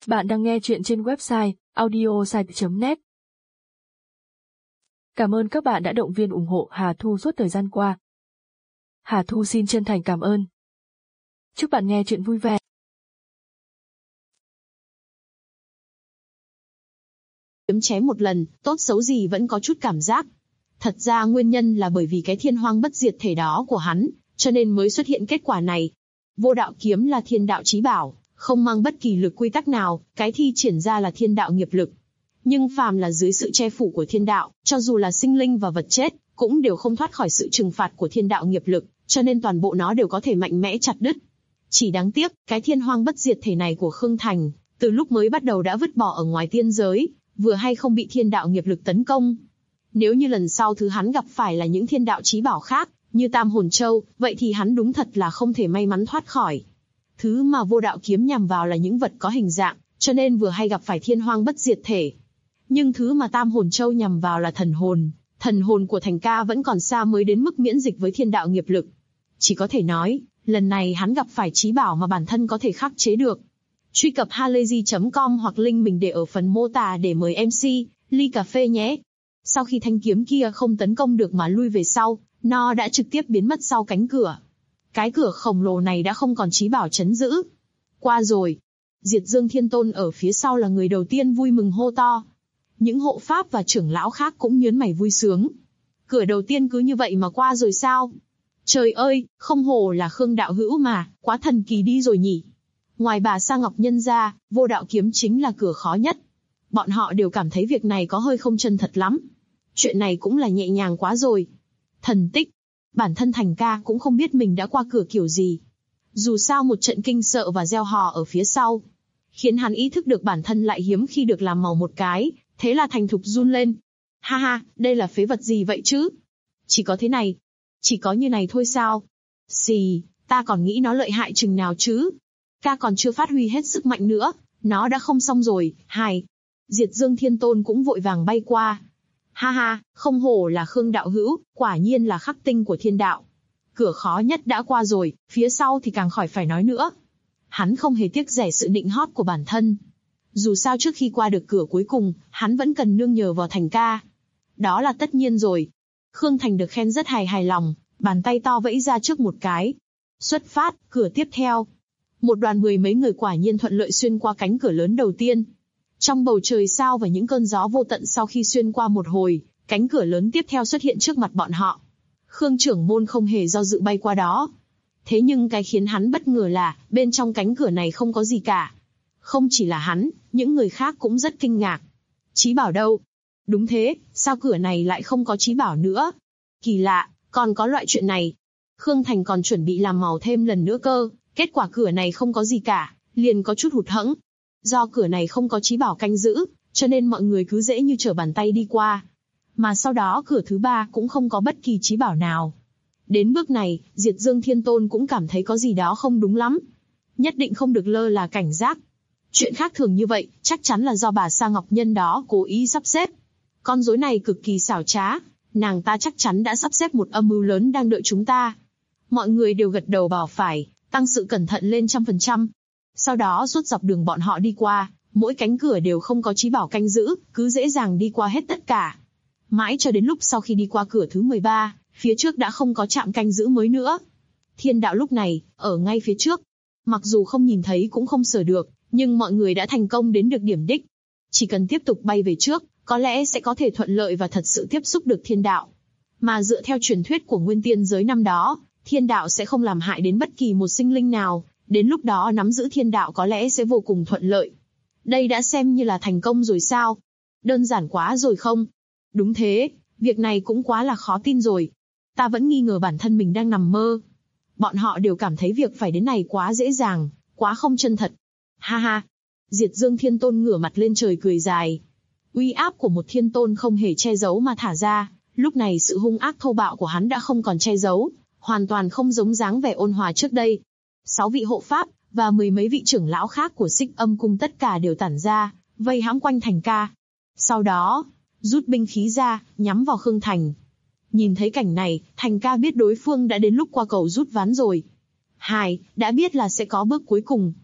Bạn đang nghe chuyện trên website audiosite.net. Cảm ơn các bạn đã động viên ủng hộ Hà Thu suốt thời gian qua. Hà Thu xin chân thành cảm ơn. Chúc bạn nghe chuyện vui vẻ. Kiếm chém một lần, tốt xấu gì vẫn có chút cảm giác. Thật ra nguyên nhân là bởi vì cái thiên hoang bất diệt thể đó của hắn, cho nên mới xuất hiện kết quả này. Vô đạo kiếm là thiên đạo chí bảo, không mang bất kỳ lực quy tắc nào, cái thi triển ra là thiên đạo nghiệp lực. Nhưng phàm là dưới sự che phủ của thiên đạo, cho dù là sinh linh và vật chết, cũng đều không thoát khỏi sự trừng phạt của thiên đạo nghiệp lực, cho nên toàn bộ nó đều có thể mạnh mẽ chặt đứt. Chỉ đáng tiếc, cái thiên hoang bất diệt thể này của Khương Thành, từ lúc mới bắt đầu đã vứt bỏ ở ngoài tiên giới, vừa hay không bị thiên đạo nghiệp lực tấn công. Nếu như lần sau thứ hắn gặp phải là những thiên đạo chí bảo khác, như Tam Hồn Châu, vậy thì hắn đúng thật là không thể may mắn thoát khỏi. Thứ mà vô đạo kiếm nhằm vào là những vật có hình dạng, cho nên vừa hay gặp phải thiên hoang bất diệt thể. Nhưng thứ mà Tam Hồn Châu nhằm vào là thần hồn của Thành Ca vẫn còn xa mới đến mức miễn dịch với thiên đạo nghiệp lực. Chỉ có thể nói, lần này hắn gặp phải chí bảo mà bản thân có thể khắc chế được. Truy cập halayzi.com hoặc link mình để ở phần mô tả để mời MC, ly cà phê nhé. Sau khi thanh kiếm kia không tấn công được mà lui về sau, nó đã trực tiếp biến mất sau cánh cửa. Cái cửa khổng lồ này đã không còn chí bảo trấn giữ. Qua rồi. Diệt Dương Thiên Tôn ở phía sau là người đầu tiên vui mừng hô to. Những hộ pháp và trưởng lão khác cũng nhớn mày vui sướng. Cửa đầu tiên cứ như vậy mà qua rồi sao? Trời ơi, không hổ là Khương đạo hữu mà, quá thần kỳ đi rồi nhỉ. Ngoài bà Sa Ngọc Nhân ra, vô đạo kiếm chính là cửa khó nhất. Bọn họ đều cảm thấy việc này có hơi không chân thật lắm. Chuyện này cũng là nhẹ nhàng quá rồi. Thần tích. Bản thân Thành Ca cũng không biết mình đã qua cửa kiểu gì. Dù sao một trận kinh sợ và gieo hò ở phía sau, khiến hắn ý thức được bản thân lại hiếm khi được làm màu một cái, thế là thành thục run lên. Ha ha, đây là phế vật gì vậy chứ? Chỉ có thế này. Chỉ có như này thôi sao? Xì, ta còn nghĩ nó lợi hại chừng nào chứ? Ca còn chưa phát huy hết sức mạnh nữa, nó đã không xong rồi, hài. Diệt Dương Thiên Tôn cũng vội vàng bay qua. Ha ha, không hổ là Khương đạo hữu, quả nhiên là khắc tinh của thiên đạo. Cửa khó nhất đã qua rồi, phía sau thì càng khỏi phải nói nữa. Hắn không hề tiếc rẻ sự nịnh hót của bản thân. Dù sao trước khi qua được cửa cuối cùng, hắn vẫn cần nương nhờ vào Thành Ca. Đó là tất nhiên rồi. Khương Thành được khen rất hài lòng, bàn tay to vẫy ra trước một cái. Xuất phát, cửa tiếp theo. Một đoàn mười mấy người quả nhiên thuận lợi xuyên qua cánh cửa lớn đầu tiên. Trong bầu trời sao và những cơn gió vô tận sau khi xuyên qua một hồi, cánh cửa lớn tiếp theo xuất hiện trước mặt bọn họ. Khương trưởng môn không hề do dự bay qua đó. Thế nhưng cái khiến hắn bất ngờ là, bên trong cánh cửa này không có gì cả. Không chỉ là hắn, những người khác cũng rất kinh ngạc. Chí bảo đâu? Đúng thế, sao cửa này lại không có chí bảo nữa? Kỳ lạ, còn có loại chuyện này. Khương Thành còn chuẩn bị làm màu thêm lần nữa cơ, kết quả cửa này không có gì cả, liền có chút hụt hẫng. Do cửa này không có chí bảo canh giữ, cho nên mọi người cứ dễ như trở bàn tay đi qua. Mà sau đó cửa thứ ba cũng không có bất kỳ chí bảo nào. Đến bước này, Diệt Dương Thiên Tôn cũng cảm thấy có gì đó không đúng lắm. Nhất định không được lơ là cảnh giác. Chuyện khác thường như vậy, chắc chắn là do bà Sa Ngọc Nhân đó cố ý sắp xếp. Con rối này cực kỳ xảo trá, nàng ta chắc chắn đã sắp xếp một âm mưu lớn đang đợi chúng ta. Mọi người đều gật đầu bảo phải, tăng sự cẩn thận lên 100%. Sau đó suốt dọc đường bọn họ đi qua, mỗi cánh cửa đều không có chí bảo canh giữ, cứ dễ dàng đi qua hết tất cả. Mãi cho đến lúc sau khi đi qua cửa thứ 13, phía trước đã không có trạm canh giữ mới nữa. Thiên đạo lúc này, ở ngay phía trước. Mặc dù không nhìn thấy cũng không sờ được, nhưng mọi người đã thành công đến được điểm đích. Chỉ cần tiếp tục bay về trước, có lẽ sẽ có thể thuận lợi và thật sự tiếp xúc được thiên đạo. Mà dựa theo truyền thuyết của nguyên tiên giới năm đó, thiên đạo sẽ không làm hại đến bất kỳ một sinh linh nào, đến lúc đó nắm giữ thiên đạo có lẽ sẽ vô cùng thuận lợi. Đây đã xem như là thành công rồi sao? Đơn giản quá rồi không? Đúng thế, việc này cũng quá là khó tin rồi. Ta vẫn nghi ngờ bản thân mình đang nằm mơ. Bọn họ đều cảm thấy việc phải đến này quá dễ dàng, quá không chân thật. Ha ha! Diệt Dương Thiên Tôn ngửa mặt lên trời cười dài. Uy áp của một thiên tôn không hề che giấu mà thả ra, lúc này sự hung ác thô bạo của hắn đã không còn che giấu, hoàn toàn không giống dáng vẻ ôn hòa trước đây. 6 vị hộ pháp và mười mấy vị trưởng lão khác của Xích Âm Cung tất cả đều tản ra, vây hãm quanh Thành Ca. Sau đó, rút binh khí ra, nhắm vào Khương Thành. Nhìn thấy cảnh này, Thành Ca biết đối phương đã đến lúc qua cầu rút ván rồi. Đã biết là sẽ có bước cuối cùng.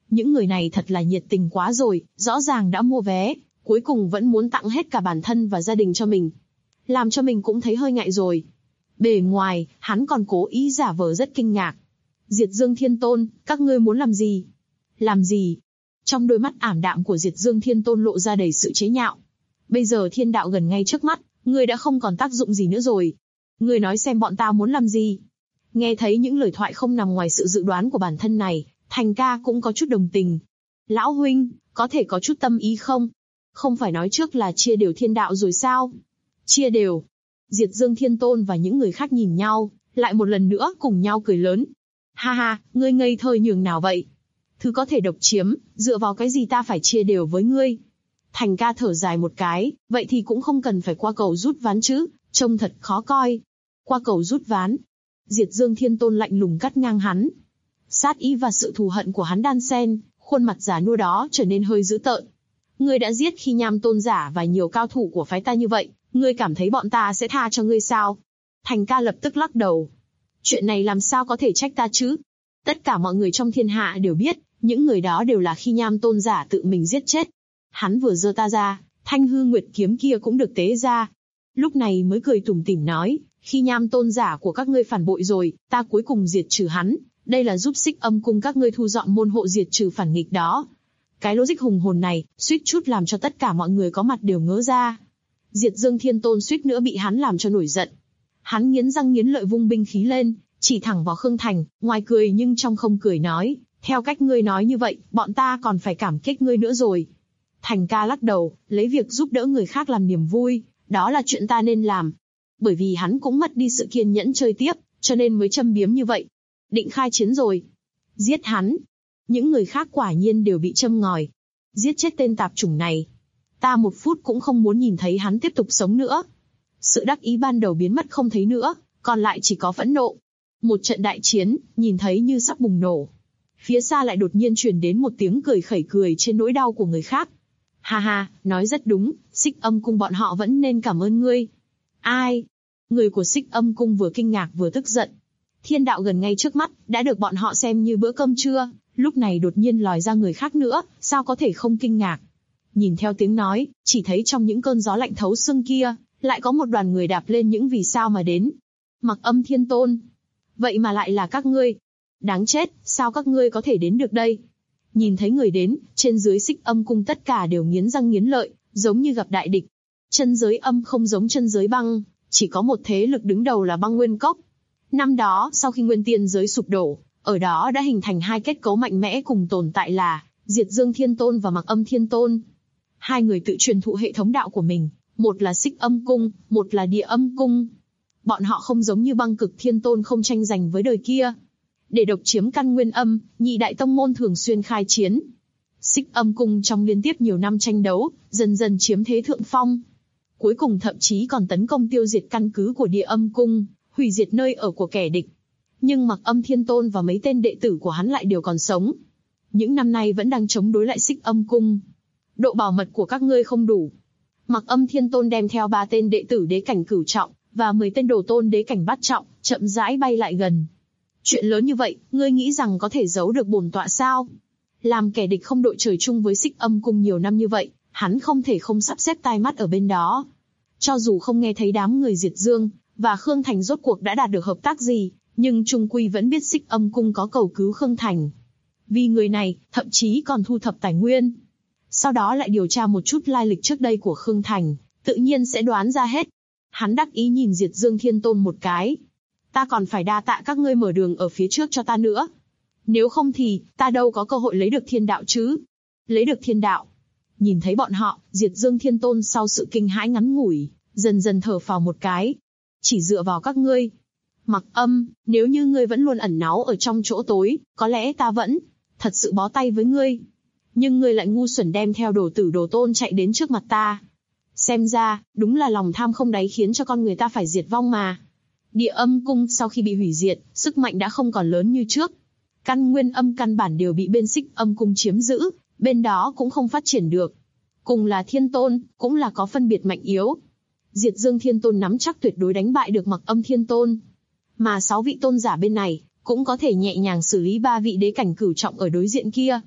Những người này thật là nhiệt tình quá rồi, rõ ràng đã mua vé, cuối cùng vẫn muốn tặng hết cả bản thân và gia đình cho mình. Làm cho mình cũng thấy hơi ngại rồi. Bề ngoài, hắn còn cố ý giả vờ rất kinh ngạc. Diệt Dương Thiên Tôn, các ngươi muốn làm gì? Làm gì? Trong đôi mắt ảm đạm của Diệt Dương Thiên Tôn lộ ra đầy sự chế nhạo. Bây giờ thiên đạo gần ngay trước mắt, ngươi đã không còn tác dụng gì nữa rồi. Ngươi nói xem bọn ta muốn làm gì? Nghe thấy những lời thoại không nằm ngoài sự dự đoán của bản thân này, Thành Ca cũng có chút đồng tình. Lão huynh, có thể có chút tâm ý không? Không phải nói trước là chia đều thiên đạo rồi sao? Chia đều. Diệt Dương Thiên Tôn và những người khác nhìn nhau, lại một lần nữa cùng nhau cười lớn. Ha ha, ngươi ngây thơ nhường nào vậy? Thứ có thể độc chiếm, dựa vào cái gì ta phải chia đều với ngươi? Thành Ca thở dài một cái, vậy thì cũng không cần phải qua cầu rút ván chứ, trông thật khó coi. Qua cầu rút ván. Diệt Dương Thiên Tôn lạnh lùng cắt ngang hắn. Sát ý và sự thù hận của hắn đan xen, khuôn mặt già nua đó trở nên hơi dữ tợn. Ngươi đã giết Khi Nham Tôn giả và nhiều cao thủ của phái ta như vậy, ngươi cảm thấy bọn ta sẽ tha cho ngươi sao? Thành Ca lập tức lắc đầu. Chuyện này làm sao có thể trách ta chứ? Tất cả mọi người trong thiên hạ đều biết, những người đó đều là Khi Nham Tôn giả tự mình giết chết. Hắn vừa giơ ta ra, Thanh Hư Nguyệt kiếm kia cũng được tế ra. Lúc này mới cười tủm tỉm nói, Khi Nham Tôn giả của các ngươi phản bội rồi, ta cuối cùng diệt trừ hắn. Đây là giúp Xích Âm Cung các ngươi thu dọn môn hộ diệt trừ phản nghịch đó. Cái logic hùng hồn này, suýt chút làm cho tất cả mọi người có mặt đều ngớ ra. Diệt Dương Thiên Tôn suýt nữa bị hắn làm cho nổi giận. Hắn nghiến răng nghiến lợi vung binh khí lên, chỉ thẳng vào Khương Thành, ngoài cười nhưng trong không cười nói, theo cách ngươi nói như vậy, bọn ta còn phải cảm kích ngươi nữa rồi. Thành Ca lắc đầu, lấy việc giúp đỡ người khác làm niềm vui, đó là chuyện ta nên làm. Bởi vì hắn cũng mất đi sự kiên nhẫn chơi tiếp, cho nên mới châm biếm như vậy. Định khai chiến rồi. Giết hắn. Những người khác quả nhiên đều bị châm ngòi. Giết chết tên tạp chủng này. Ta một phút cũng không muốn nhìn thấy hắn tiếp tục sống nữa. Sự đắc ý ban đầu biến mất không thấy nữa, còn lại chỉ có phẫn nộ. Một trận đại chiến, nhìn thấy như sắp bùng nổ. Phía xa lại đột nhiên truyền đến một tiếng cười khẩy cười trên nỗi đau của người khác. Ha ha, nói rất đúng, Xích Âm Cung bọn họ vẫn nên cảm ơn ngươi. Ai? Người của Xích Âm Cung vừa kinh ngạc vừa tức giận. Thiên đạo gần ngay trước mắt, đã được bọn họ xem như bữa cơm trưa, lúc này đột nhiên lòi ra người khác nữa, sao có thể không kinh ngạc. Nhìn theo tiếng nói, chỉ thấy trong những cơn gió lạnh thấu xương kia, lại có một đoàn người đạp lên những vì sao mà đến. Mặc Âm Thiên Tôn. Vậy mà lại là các ngươi. Đáng chết, sao các ngươi có thể đến được đây? Nhìn thấy người đến, trên dưới Xích Âm Cung tất cả đều nghiến răng nghiến lợi, giống như gặp đại địch. Chân giới âm không giống chân giới băng, chỉ có một thế lực đứng đầu là Băng Nguyên Cốc. Năm đó, sau khi Nguyên Tiên giới sụp đổ, ở đó đã hình thành hai kết cấu mạnh mẽ cùng tồn tại là Diệt Dương Thiên Tôn và Mặc Âm Thiên Tôn. Hai người tự truyền thụ hệ thống đạo của mình, một là Xích Âm Cung, một là Địa Âm Cung. Bọn họ không giống như Băng Cực Thiên Tôn không tranh giành với đời kia. Để độc chiếm căn nguyên âm, nhị đại tông môn thường xuyên khai chiến. Xích Âm Cung trong liên tiếp nhiều năm tranh đấu, dần dần chiếm thế thượng phong. Cuối cùng thậm chí còn tấn công tiêu diệt căn cứ của Địa Âm Cung, hủy diệt nơi ở của kẻ địch. Nhưng Mặc Âm Thiên Tôn và mấy tên đệ tử của hắn lại đều còn sống. Những năm nay vẫn đang chống đối lại Xích Âm Cung. Độ bảo mật của các ngươi không đủ. Mặc Âm Thiên Tôn đem theo 3 tên đệ tử đế cảnh cửu trọng, và 10 tên đồ tôn đế cảnh bát trọng, chậm rãi bay lại gần. Chuyện lớn như vậy, ngươi nghĩ rằng có thể giấu được bổn tọa sao? Làm kẻ địch không đội trời chung với Xích Âm Cung nhiều năm như vậy, hắn không thể không sắp xếp tai mắt ở bên đó. Cho dù không nghe thấy đám người Diệt Dương và Khương Thành rốt cuộc đã đạt được hợp tác gì, nhưng trung quy vẫn biết Xích Âm Cung có cầu cứu Khương Thành. Vì người này, thậm chí còn thu thập tài nguyên. Sau đó lại điều tra một chút lai lịch trước đây của Khương Thành, tự nhiên sẽ đoán ra hết. Hắn đắc ý nhìn Diệt Dương Thiên Tôn một cái. Ta còn phải đa tạ các ngươi mở đường ở phía trước cho ta nữa. Nếu không thì, ta đâu có cơ hội lấy được thiên đạo chứ. Lấy được thiên đạo. Nhìn thấy bọn họ, Diệt Dương Thiên Tôn sau sự kinh hãi ngắn ngủi, dần dần thở phào một cái. Chỉ dựa vào các ngươi. Mặc Âm, nếu như ngươi vẫn luôn ẩn náu ở trong chỗ tối, có lẽ ta vẫn thật sự bó tay với ngươi. Nhưng ngươi lại ngu xuẩn đem theo đồ tử đồ tôn chạy đến trước mặt ta. Xem ra, đúng là lòng tham không đáy khiến cho con người ta phải diệt vong mà. Địa Âm Cung sau khi bị hủy diệt, sức mạnh đã không còn lớn như trước. Căn nguyên âm căn bản đều bị bên Xích Âm Cung chiếm giữ, bên đó cũng không phát triển được. Cùng là Thiên Tôn, cũng là có phân biệt mạnh yếu. Diệt Dương Thiên Tôn nắm chắc tuyệt đối đánh bại được Mặc Âm Thiên Tôn. Mà 6 vị tôn giả bên này, cũng có thể nhẹ nhàng xử lý 3 vị đế cảnh cửu trọng ở đối diện kia.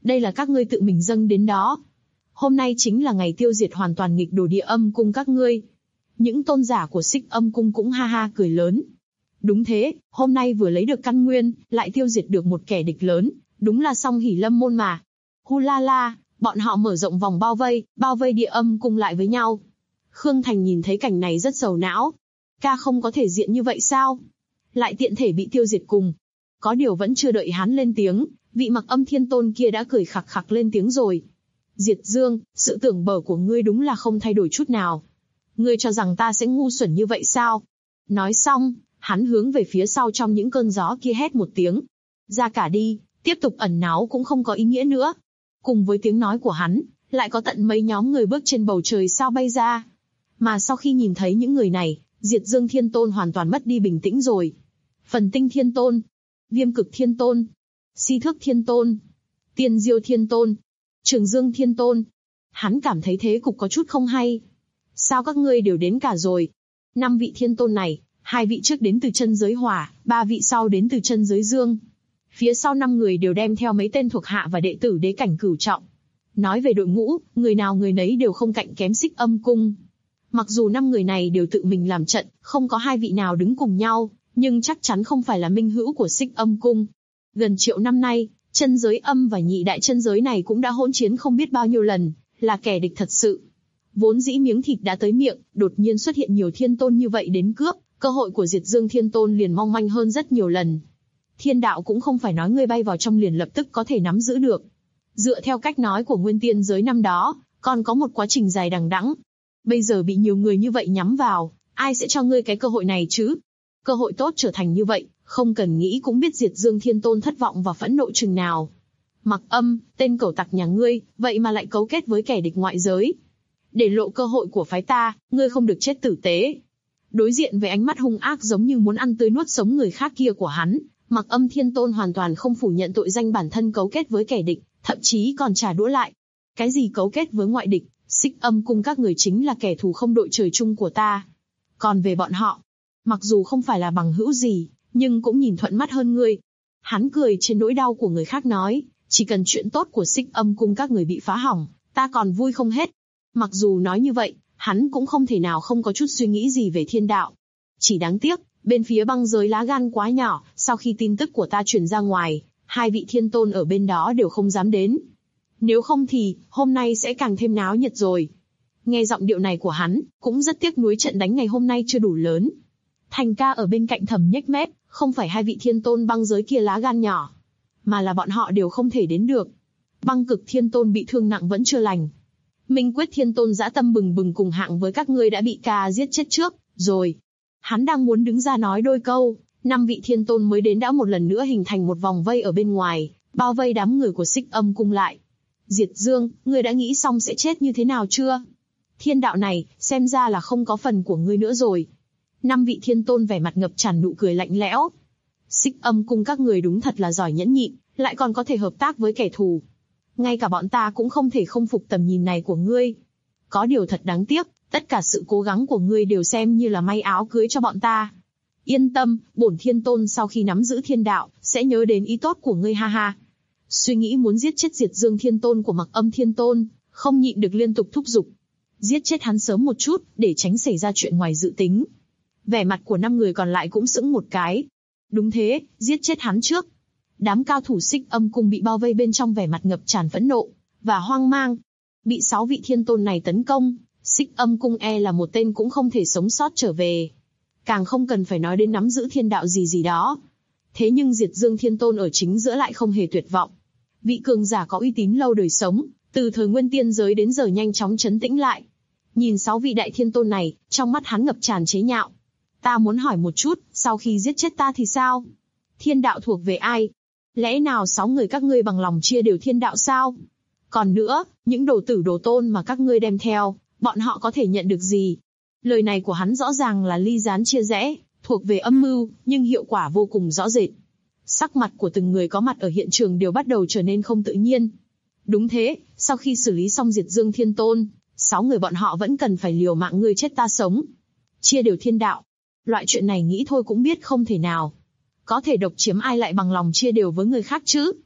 Đây là các ngươi tự mình dâng đến đó. Hôm nay chính là ngày tiêu diệt hoàn toàn nghịch đồ Địa Âm Cung các ngươi. Những tôn giả của Xích Âm Cung cũng ha ha cười lớn. Đúng thế, hôm nay vừa lấy được căn nguyên, lại tiêu diệt được một kẻ địch lớn, đúng là song hỷ lâm môn mà. Hu la la, bọn họ mở rộng vòng bao vây Địa Âm Cung lại với nhau. Khương Thành nhìn thấy cảnh này rất sầu não. Ca không có thể diện như vậy sao? Lại tiện thể bị tiêu diệt cùng. Có điều vẫn chưa đợi hắn lên tiếng, vị Mặc Âm Thiên Tôn kia đã cười khặc khặc lên tiếng rồi. Diệt Dương, sự tưởng bở của ngươi đúng là không thay đổi chút nào. Ngươi cho rằng ta sẽ ngu xuẩn như vậy sao? Nói xong, hắn hướng về phía sau trong những cơn gió kia hét một tiếng. Ra cả đi, tiếp tục ẩn náu cũng không có ý nghĩa nữa. Cùng với tiếng nói của hắn, lại có tận mấy nhóm người bước trên bầu trời sao bay ra. Mà sau khi nhìn thấy những người này, Diệt Dương Thiên Tôn hoàn toàn mất đi bình tĩnh rồi. Phần Tinh Thiên Tôn, Viêm Cực Thiên Tôn, Si Thước Thiên Tôn, Tiên Diêu Thiên Tôn, Trường Dương Thiên Tôn. Hắn cảm thấy thế cục có chút không hay. Sao các ngươi đều đến cả rồi? 5 vị Thiên Tôn này, 2 vị trước đến từ chân giới hỏa, 3 vị sau đến từ chân giới dương. Phía sau 5 người đều đem theo mấy tên thuộc hạ và đệ tử đế cảnh cửu trọng. Nói về đội ngũ, người nào người nấy đều không cạnh kém Xích Âm Cung. Mặc dù 5 người này đều tự mình làm trận, không có 2 vị nào đứng cùng nhau, nhưng chắc chắn không phải là minh hữu của Xích Âm Cung. Gần triệu năm nay, chân giới âm và nhị đại chân giới này cũng đã hỗn chiến không biết bao nhiêu lần, là kẻ địch thật sự. Vốn dĩ miếng thịt đã tới miệng, đột nhiên xuất hiện nhiều thiên tôn như vậy đến cướp, cơ hội của Diệt Dương Thiên Tôn liền mong manh hơn rất nhiều lần. Thiên đạo cũng không phải nói ngươi bay vào trong liền lập tức có thể nắm giữ được. Dựa theo cách nói của nguyên tiên giới năm đó, còn có một quá trình dài đằng đẵng. Bây giờ bị nhiều người như vậy nhắm vào, ai sẽ cho ngươi cái cơ hội này chứ? Cơ hội tốt trở thành như vậy, không cần nghĩ cũng biết Diệt Dương Thiên Tôn thất vọng và phẫn nộ chừng nào. Mặc Âm, tên cẩu tặc nhà ngươi, vậy mà lại cấu kết với kẻ địch ngoại giới. Để lộ cơ hội của phái ta, ngươi không được chết tử tế. Đối diện với ánh mắt hung ác giống như muốn ăn tươi nuốt sống người khác kia của hắn, Mặc Âm Thiên Tôn hoàn toàn không phủ nhận tội danh bản thân cấu kết với kẻ địch, thậm chí còn trả đũa lại. Cái gì cấu kết với ngoại địch, Xích Âm Cung các người chính là kẻ thù không đội trời chung của ta. Còn về bọn họ, mặc dù không phải là bằng hữu gì, nhưng cũng nhìn thuận mắt hơn ngươi. Hắn cười trên nỗi đau của người khác nói, chỉ cần chuyện tốt của Xích Âm Cung các người bị phá hỏng, ta còn vui không hết. Mặc dù nói như vậy, hắn cũng không thể nào không có chút suy nghĩ gì về thiên đạo. Chỉ đáng tiếc, bên phía băng giới lá gan quá nhỏ, sau khi tin tức của ta truyền ra ngoài, 2 vị thiên tôn ở bên đó đều không dám đến. Nếu không thì, hôm nay sẽ càng thêm náo nhiệt rồi. Nghe giọng điệu này của hắn, cũng rất tiếc nuối trận đánh ngày hôm nay chưa đủ lớn. Thành ca ở bên cạnh thầm nhếch mép, không phải 2 vị thiên tôn băng giới kia lá gan nhỏ, mà là bọn họ đều không thể đến được. Băng Cực Thiên Tôn bị thương nặng vẫn chưa lành. Minh Quyết Thiên Tôn dã tâm bừng bừng cùng hạng với các ngươi đã bị ca giết chết trước, rồi. Hắn đang muốn đứng ra nói đôi câu, 5 vị thiên tôn mới đến đã một lần nữa hình thành một vòng vây ở bên ngoài, bao vây đám người của Xích Âm Cung lại. Diệt Dương, ngươi đã nghĩ xong sẽ chết như thế nào chưa? Thiên đạo này, xem ra là không có phần của ngươi nữa rồi. 5 vị thiên tôn vẻ mặt ngập tràn nụ cười lạnh lẽo. Xích Âm Cung các người đúng thật là giỏi nhẫn nhịn, lại còn có thể hợp tác với kẻ thù. Ngay cả bọn ta cũng không thể không phục tầm nhìn này của ngươi. Có điều thật đáng tiếc, tất cả sự cố gắng của ngươi đều xem như là may áo cưới cho bọn ta. Yên tâm, bổn thiên tôn sau khi nắm giữ thiên đạo, sẽ nhớ đến ý tốt của ngươi ha ha. Suy nghĩ muốn giết chết Diệt Dương Thiên Tôn của Mặc Âm Thiên Tôn, không nhịn được liên tục thúc giục. Giết chết hắn sớm một chút, để tránh xảy ra chuyện ngoài dự tính. Vẻ mặt của 5 người còn lại cũng sững một cái. Đúng thế, giết chết hắn trước. Đám cao thủ Xích Âm Cung bị bao vây bên trong vẻ mặt ngập tràn phẫn nộ và hoang mang. Bị 6 vị thiên tôn này tấn công, Xích Âm Cung là một tên cũng không thể sống sót trở về. Càng không cần phải nói đến nắm giữ thiên đạo gì đó. Thế nhưng Diệt Dương Thiên Tôn ở chính giữa lại không hề tuyệt vọng. Vị cường giả có uy tín lâu đời sống, từ thời nguyên tiên giới đến giờ nhanh chóng trấn tĩnh lại. Nhìn 6 vị đại thiên tôn này, trong mắt hắn ngập tràn chế nhạo. Ta muốn hỏi một chút, sau khi giết chết ta thì sao? Thiên đạo thuộc về ai? Lẽ nào 6 người các ngươi bằng lòng chia đều thiên đạo sao? Còn nữa, những đồ tử đồ tôn mà các ngươi đem theo, bọn họ có thể nhận được gì? Lời này của hắn rõ ràng là ly gián chia rẽ, thuộc về âm mưu, nhưng hiệu quả vô cùng rõ rệt. Sắc mặt của từng người có mặt ở hiện trường đều bắt đầu trở nên không tự nhiên. Đúng thế, sau khi xử lý xong Diệt Dương Thiên Tôn, 6 người bọn họ vẫn cần phải liều mạng ngươi chết ta sống. Chia đều thiên đạo. Loại chuyện này nghĩ thôi cũng biết không thể nào. Có thể độc chiếm ai lại bằng lòng chia đều với người khác chứ?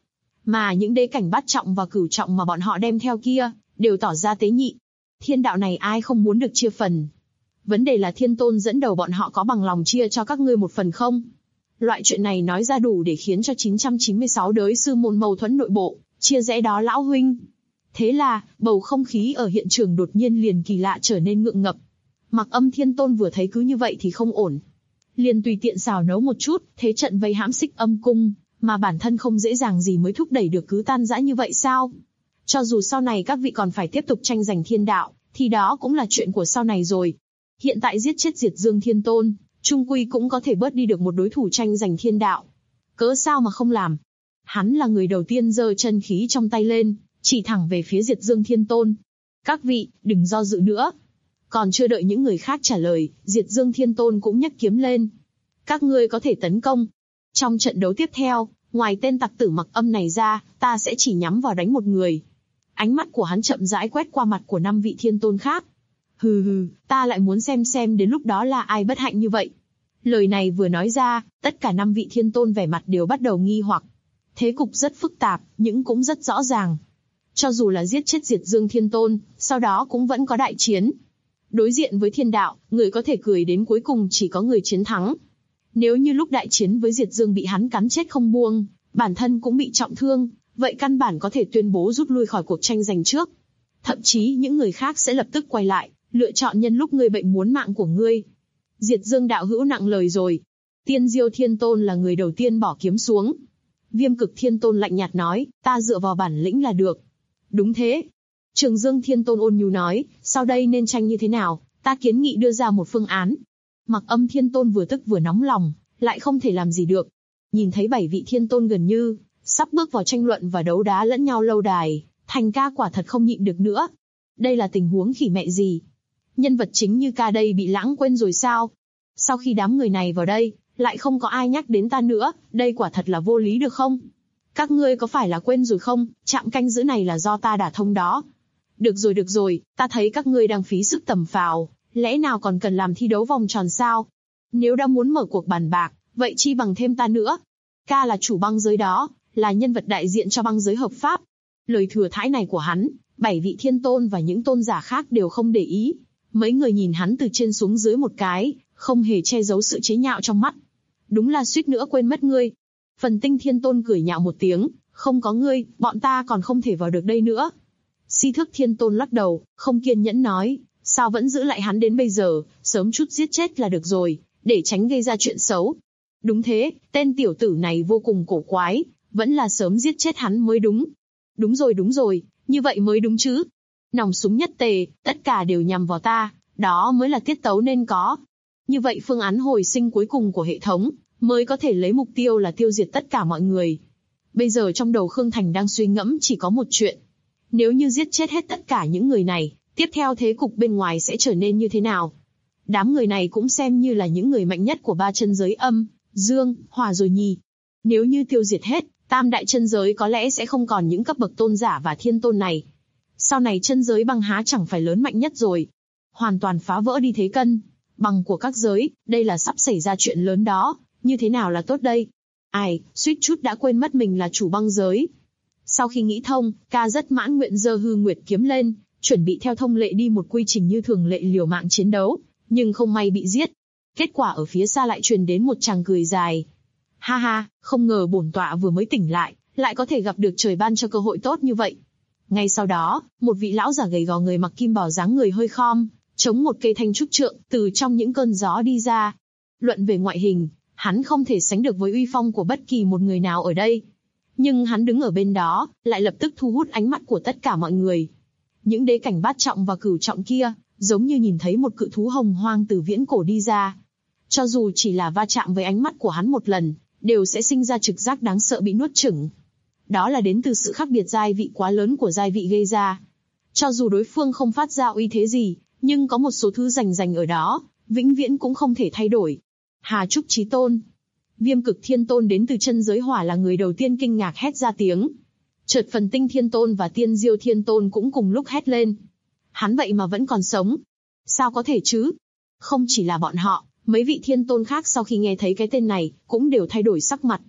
Mà những đế cảnh bát trọng và cửu trọng mà bọn họ đem theo kia, đều tỏ ra tế nhị. Thiên đạo này ai không muốn được chia phần? Vấn đề là Thiên Tôn dẫn đầu bọn họ có bằng lòng chia cho các ngươi một phần không? Loại chuyện này nói ra đủ để khiến cho 996 đới sư môn mâu thuẫn nội bộ, chia rẽ đó lão huynh. Thế là, bầu không khí ở hiện trường đột nhiên liền kỳ lạ trở nên ngượng ngập. Mặc Âm Thiên Tôn vừa thấy cứ như vậy thì không ổn. Liền tùy tiện xào nấu một chút, thế trận vây hãm Xích Âm cung, mà bản thân không dễ dàng gì mới thúc đẩy được cứ tan rã như vậy sao? Cho dù sau này các vị còn phải tiếp tục tranh giành thiên đạo, thì đó cũng là chuyện của sau này rồi. Hiện tại giết chết Diệt Dương Thiên Tôn, chung quy cũng có thể bớt đi được một đối thủ tranh giành thiên đạo. Cớ sao mà không làm? Hắn là người đầu tiên giơ chân khí trong tay lên, chỉ thẳng về phía Diệt Dương Thiên Tôn. Các vị, đừng do dự nữa. Còn chưa đợi những người khác trả lời, Diệt Dương Thiên Tôn cũng nhấc kiếm lên. Các ngươi có thể tấn công. Trong trận đấu tiếp theo, ngoài tên tặc tử Mặc Âm này ra, ta sẽ chỉ nhắm vào đánh một người. Ánh mắt của hắn chậm rãi quét qua mặt của 5 vị thiên tôn khác. Hừ hừ, ta lại muốn xem đến lúc đó là ai bất hạnh như vậy. Lời này vừa nói ra, tất cả 5 vị thiên tôn vẻ mặt đều bắt đầu nghi hoặc. Thế cục rất phức tạp, nhưng cũng rất rõ ràng. Cho dù là giết chết Diệt Dương Thiên Tôn, sau đó cũng vẫn có đại chiến. Đối diện với thiên đạo, người có thể cười đến cuối cùng chỉ có người chiến thắng. Nếu như lúc đại chiến với Diệt Dương bị hắn cắn chết không buông, bản thân cũng bị trọng thương, vậy căn bản có thể tuyên bố rút lui khỏi cuộc tranh giành trước. Thậm chí những người khác sẽ lập tức quay lại, lựa chọn nhân lúc ngươi bệnh muốn mạng của ngươi. Diệt Dương đạo hữu nặng lời rồi. Tiên Diêu Thiên Tôn là người đầu tiên bỏ kiếm xuống. Viêm Cực Thiên Tôn lạnh nhạt nói, ta dựa vào bản lĩnh là được. Đúng thế. Trường Dương Thiên Tôn ôn nhu nói, sau đây nên tranh như thế nào, ta kiến nghị đưa ra một phương án. Mặc Âm Thiên Tôn vừa tức vừa nóng lòng, lại không thể làm gì được. Nhìn thấy 7 vị Thiên Tôn gần như sắp bước vào tranh luận và đấu đá lẫn nhau lâu đài, Thành ca quả thật không nhịn được nữa. Đây là tình huống khỉ mẹ gì? Nhân vật chính như ca đây bị lãng quên rồi sao? Sau khi đám người này vào đây, lại không có ai nhắc đến ta nữa, đây quả thật là vô lý được không? Các ngươi có phải là quên rồi không, trạm canh giữ này là do ta đả thông đó. Được rồi, ta thấy các ngươi đang phí sức tầm phào, lẽ nào còn cần làm thi đấu vòng tròn sao? Nếu đã muốn mở cuộc bàn bạc, vậy chi bằng thêm ta nữa. Ca là chủ băng giới đó, là nhân vật đại diện cho băng giới hợp pháp. Lời thừa thãi này của hắn, 7 vị thiên tôn và những tôn giả khác đều không để ý. Mấy người nhìn hắn từ trên xuống dưới một cái, không hề che giấu sự chế nhạo trong mắt. Đúng là suýt nữa quên mất ngươi. Phần Tinh Thiên Tôn cười nhạo một tiếng, không có ngươi, bọn ta còn không thể vào được đây nữa. Si Thước Thiên Tôn lắc đầu, không kiên nhẫn nói, sao vẫn giữ lại hắn đến bây giờ, sớm chút giết chết là được rồi, để tránh gây ra chuyện xấu. Đúng thế, tên tiểu tử này vô cùng cổ quái, vẫn là sớm giết chết hắn mới đúng. Đúng rồi, như vậy mới đúng chứ. Nòng súng nhất tề, tất cả đều nhằm vào ta, đó mới là tiết tấu nên có. Như vậy phương án hồi sinh cuối cùng của hệ thống, mới có thể lấy mục tiêu là tiêu diệt tất cả mọi người. Bây giờ trong đầu Khương Thành đang suy ngẫm chỉ có một chuyện. Nếu như giết chết hết tất cả những người này, tiếp theo thế cục bên ngoài sẽ trở nên như thế nào? Đám người này cũng xem như là những người mạnh nhất của 3 chân giới âm, dương, hỏa rồi nhỉ. Nếu như tiêu diệt hết, tam đại chân giới có lẽ sẽ không còn những cấp bậc tôn giả và thiên tôn này. Sau này chân giới băng há chẳng phải lớn mạnh nhất rồi. Hoàn toàn phá vỡ đi thế cân bằng của các giới, đây là sắp xảy ra chuyện lớn đó, như thế nào là tốt đây? Ai, suýt chút đã quên mất mình là chủ băng giới. Sau khi nghĩ thông, ca rất mãn nguyện giơ hư nguyệt kiếm lên, chuẩn bị theo thông lệ đi một quy trình như thường lệ liều mạng chiến đấu, nhưng không may bị giết. Kết quả ở phía xa lại truyền đến một tràng cười dài. Ha ha, không ngờ bổn tọa vừa mới tỉnh lại có thể gặp được trời ban cho cơ hội tốt như vậy. Ngay sau đó, một vị lão giả gầy gò người mặc kim bào dáng người hơi khom, chống một cây thanh trúc trượng, từ trong những cơn gió đi ra. Luận về ngoại hình, hắn không thể sánh được với uy phong của bất kỳ một người nào ở đây. Nhưng hắn đứng ở bên đó, lại lập tức thu hút ánh mắt của tất cả mọi người. Những đế cảnh bát trọng và cửu trọng kia, giống như nhìn thấy một cự thú hồng hoang từ viễn cổ đi ra. Cho dù chỉ là va chạm với ánh mắt của hắn một lần, đều sẽ sinh ra trực giác đáng sợ bị nuốt chửng. Đó là đến từ sự khác biệt giai vị quá lớn của giai vị gây ra. Cho dù đối phương không phát ra uy thế gì, nhưng có một số thứ rành ở đó, vĩnh viễn cũng không thể thay đổi. Hà Trúc Chí Tôn. Viêm Cực Thiên Tôn đến từ chân giới hỏa là người đầu tiên kinh ngạc hét ra tiếng. Chợt Phần Tinh Thiên Tôn và Tiên Diêu Thiên Tôn cũng cùng lúc hét lên. Hắn vậy mà vẫn còn sống. Sao có thể chứ? Không chỉ là bọn họ, mấy vị thiên tôn khác sau khi nghe thấy cái tên này, cũng đều thay đổi sắc mặt.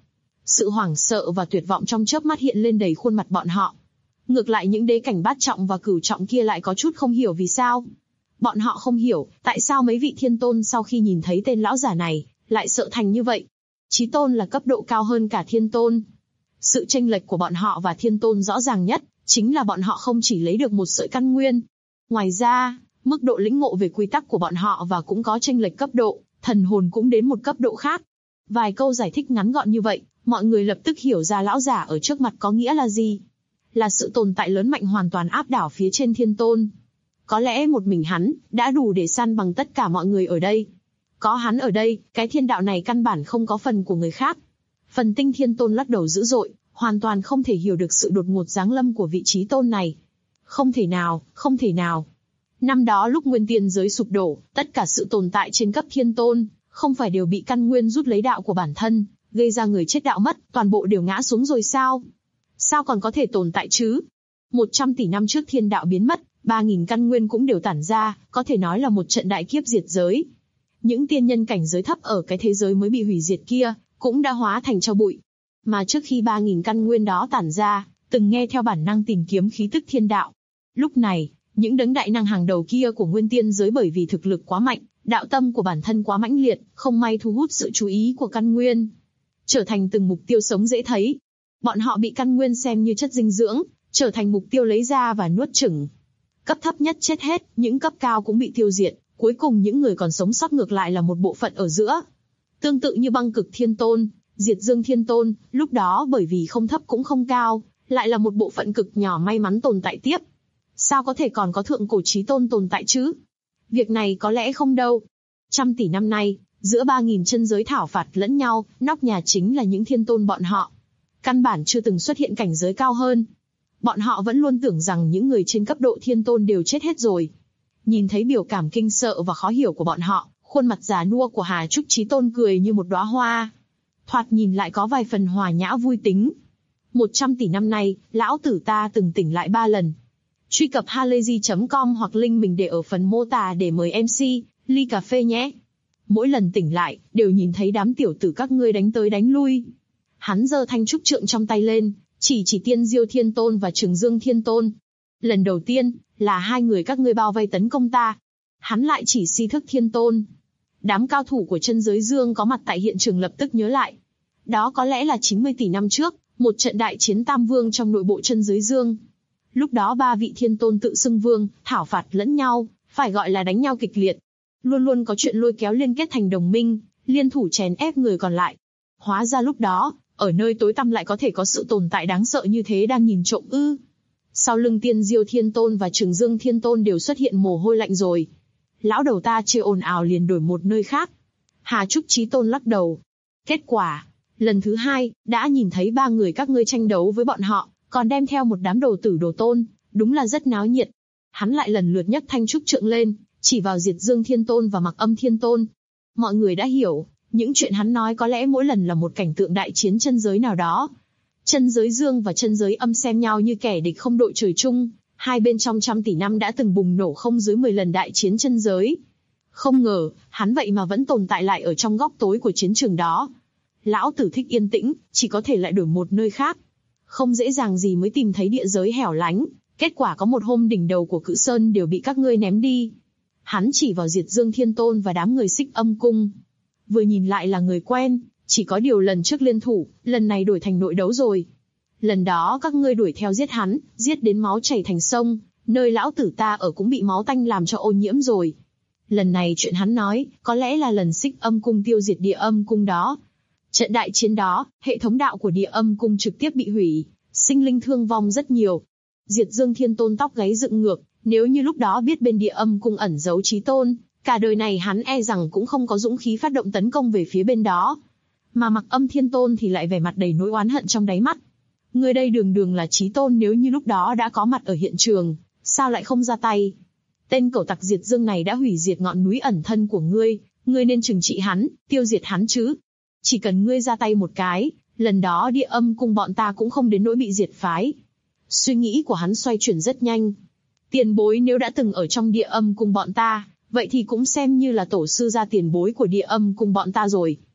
Sự hoảng sợ và tuyệt vọng trong chớp mắt hiện lên đầy khuôn mặt bọn họ. Ngược lại những đế cảnh bát trọng và cửu trọng kia lại có chút không hiểu vì sao. Bọn họ không hiểu, tại sao mấy vị thiên tôn sau khi nhìn thấy tên lão giả này, lại sợ thành như vậy. Chí tôn là cấp độ cao hơn cả thiên tôn. Sự chênh lệch của bọn họ và thiên tôn rõ ràng nhất, chính là bọn họ không chỉ lấy được một sợi căn nguyên. Ngoài ra, mức độ lĩnh ngộ về quy tắc của bọn họ và cũng có chênh lệch cấp độ, thần hồn cũng đến một cấp độ khác. Vài câu giải thích ngắn gọn như vậy, mọi người lập tức hiểu ra lão giả ở trước mặt có nghĩa là gì. Là sự tồn tại lớn mạnh hoàn toàn áp đảo phía trên thiên tôn. Có lẽ một mình hắn, đã đủ để san bằng tất cả mọi người ở đây. Có hắn ở đây, cái thiên đạo này căn bản không có phần của người khác. Phần tinh thiên tôn lắc đầu dữ dội, hoàn toàn không thể hiểu được sự đột ngột giáng lâm của vị trí tôn này. Không thể nào, không thể nào. Năm đó lúc nguyên tiên giới sụp đổ, tất cả sự tồn tại trên cấp thiên tôn, không phải đều bị căn nguyên rút lấy đạo của bản thân, gây ra người chết đạo mất, toàn bộ đều ngã xuống rồi sao? Sao còn có thể tồn tại chứ? 100 tỷ năm trước thiên đạo biến mất, 3.000 căn nguyên cũng đều tản ra, có thể nói là một trận đại kiếp diệt giới. Những tiên nhân cảnh giới thấp ở cái thế giới mới bị hủy diệt kia, cũng đã hóa thành tro bụi. Mà trước khi 3.000 căn nguyên đó tản ra, từng nghe theo bản năng tìm kiếm khí tức thiên đạo. Lúc này, những đấng đại năng hàng đầu kia của nguyên tiên giới bởi vì thực lực quá mạnh, đạo tâm của bản thân quá mãnh liệt, không may thu hút sự chú ý của căn nguyên. Trở thành từng mục tiêu sống dễ thấy. Bọn họ bị căn nguyên xem như chất dinh dưỡng, trở thành mục tiêu lấy ra và nuốt chửng. Cấp thấp nhất chết hết, những cấp cao cũng bị tiêu diệt, cuối cùng những người còn sống sót ngược lại là một bộ phận ở giữa. Tương tự như Băng Cực Thiên Tôn, Diệt Dương Thiên Tôn, lúc đó bởi vì không thấp cũng không cao, lại là một bộ phận cực nhỏ may mắn tồn tại tiếp. Sao có thể còn có Thượng Cổ Chí Tôn tồn tại chứ? Việc này có lẽ không đâu. 100 tỷ năm nay, giữa 3.000 chân giới thảo phạt lẫn nhau, nóc nhà chính là những thiên tôn bọn họ. Căn bản chưa từng xuất hiện cảnh giới cao hơn. Bọn họ vẫn luôn tưởng rằng những người trên cấp độ thiên tôn đều chết hết rồi. Nhìn thấy biểu cảm kinh sợ và khó hiểu của bọn họ, khuôn mặt già nua của Hà Trúc Chí Tôn cười như một đóa hoa. Thoạt nhìn lại có vài phần hòa nhã vui tính. 100 tỷ năm nay, lão tử ta từng tỉnh lại 3 lần. Truy cập halayzi.com hoặc link mình để ở phần mô tả để mời MC, ly cà phê nhé. Mỗi lần tỉnh lại, đều nhìn thấy đám tiểu tử các ngươi đánh tới đánh lui. Hắn giơ thanh trúc trượng trong tay lên, chỉ Tiên Diêu Thiên Tôn và Trường Dương Thiên Tôn. Lần đầu tiên, là hai người các ngươi bao vây tấn công ta. Hắn lại chỉ Si Thức Thiên Tôn. Đám cao thủ của chân giới Dương có mặt tại hiện trường lập tức nhớ lại. Đó có lẽ là 90 tỷ năm trước, một trận đại chiến tam vương trong nội bộ chân giới Dương. Lúc đó 3 vị thiên tôn tự xưng vương, thảo phạt lẫn nhau, phải gọi là đánh nhau kịch liệt. Luôn luôn có chuyện lôi kéo liên kết thành đồng minh, liên thủ chèn ép người còn lại. Hóa ra lúc đó, ở nơi tối tăm lại có thể có sự tồn tại đáng sợ như thế đang nhìn trộm ư. Sau lưng Tiên Diêu Thiên Tôn và Trường Dương Thiên Tôn đều xuất hiện mồ hôi lạnh rồi. Lão đầu ta chê ồn ào liền đổi một nơi khác. Hà Trúc Chí Tôn lắc đầu. Kết quả, lần thứ 2, đã nhìn thấy 3 người các ngươi tranh đấu với bọn họ, còn đem theo một đám đồ tử đồ tôn, đúng là rất náo nhiệt. Hắn lại lần lượt nhấc thanh trúc trượng lên, chỉ vào Diệt Dương Thiên Tôn và Mặc Âm Thiên Tôn. Mọi người đã hiểu, những chuyện hắn nói có lẽ mỗi lần là một cảnh tượng đại chiến chân giới nào đó. Chân giới Dương và chân giới Âm xem nhau như kẻ địch không đội trời chung, hai bên trong 100 tỷ năm đã từng bùng nổ không dưới 10 lần đại chiến chân giới. Không ngờ, hắn vậy mà vẫn tồn tại lại ở trong góc tối của chiến trường đó. Lão tử thích yên tĩnh, chỉ có thể lại đổi một nơi khác. Không dễ dàng gì mới tìm thấy địa giới hẻo lánh, kết quả có một hôm đỉnh đầu của Cự Sơn đều bị các ngươi ném đi. Hắn chỉ vào Diệt Dương Thiên Tôn và đám người Xích Âm Cung. Vừa nhìn lại là người quen, chỉ có điều lần trước liên thủ, lần này đổi thành nội đấu rồi. Lần đó các ngươi đuổi theo giết hắn, giết đến máu chảy thành sông, nơi lão tử ta ở cũng bị máu tanh làm cho ô nhiễm rồi. Lần này chuyện hắn nói, có lẽ là lần Xích Âm Cung tiêu diệt Địa Âm Cung đó. Trận đại chiến đó, hệ thống đạo của Địa Âm Cung trực tiếp bị hủy, sinh linh thương vong rất nhiều. Diệt Dương Thiên Tôn tóc gáy dựng ngược, nếu như lúc đó biết bên Địa Âm Cung ẩn giấu Chí Tôn, cả đời này hắn e rằng cũng không có dũng khí phát động tấn công về phía bên đó. Mà Mặc Âm Thiên Tôn thì lại vẻ mặt đầy nỗi oán hận trong đáy mắt. Người đây đường đường là Chí Tôn, nếu như lúc đó đã có mặt ở hiện trường, sao lại không ra tay? Tên cẩu tặc Diệt Dương này đã hủy diệt ngọn núi ẩn thân của ngươi nên trừng trị hắn, tiêu diệt hắn chứ. Chỉ cần ngươi ra tay một cái, lần đó Địa Âm Cung bọn ta cũng không đến nỗi bị diệt phái. Suy nghĩ của hắn xoay chuyển rất nhanh. Tiền bối nếu đã từng ở trong Địa Âm Cung bọn ta, vậy thì cũng xem như là tổ sư gia tiền bối của Địa Âm Cung bọn ta rồi.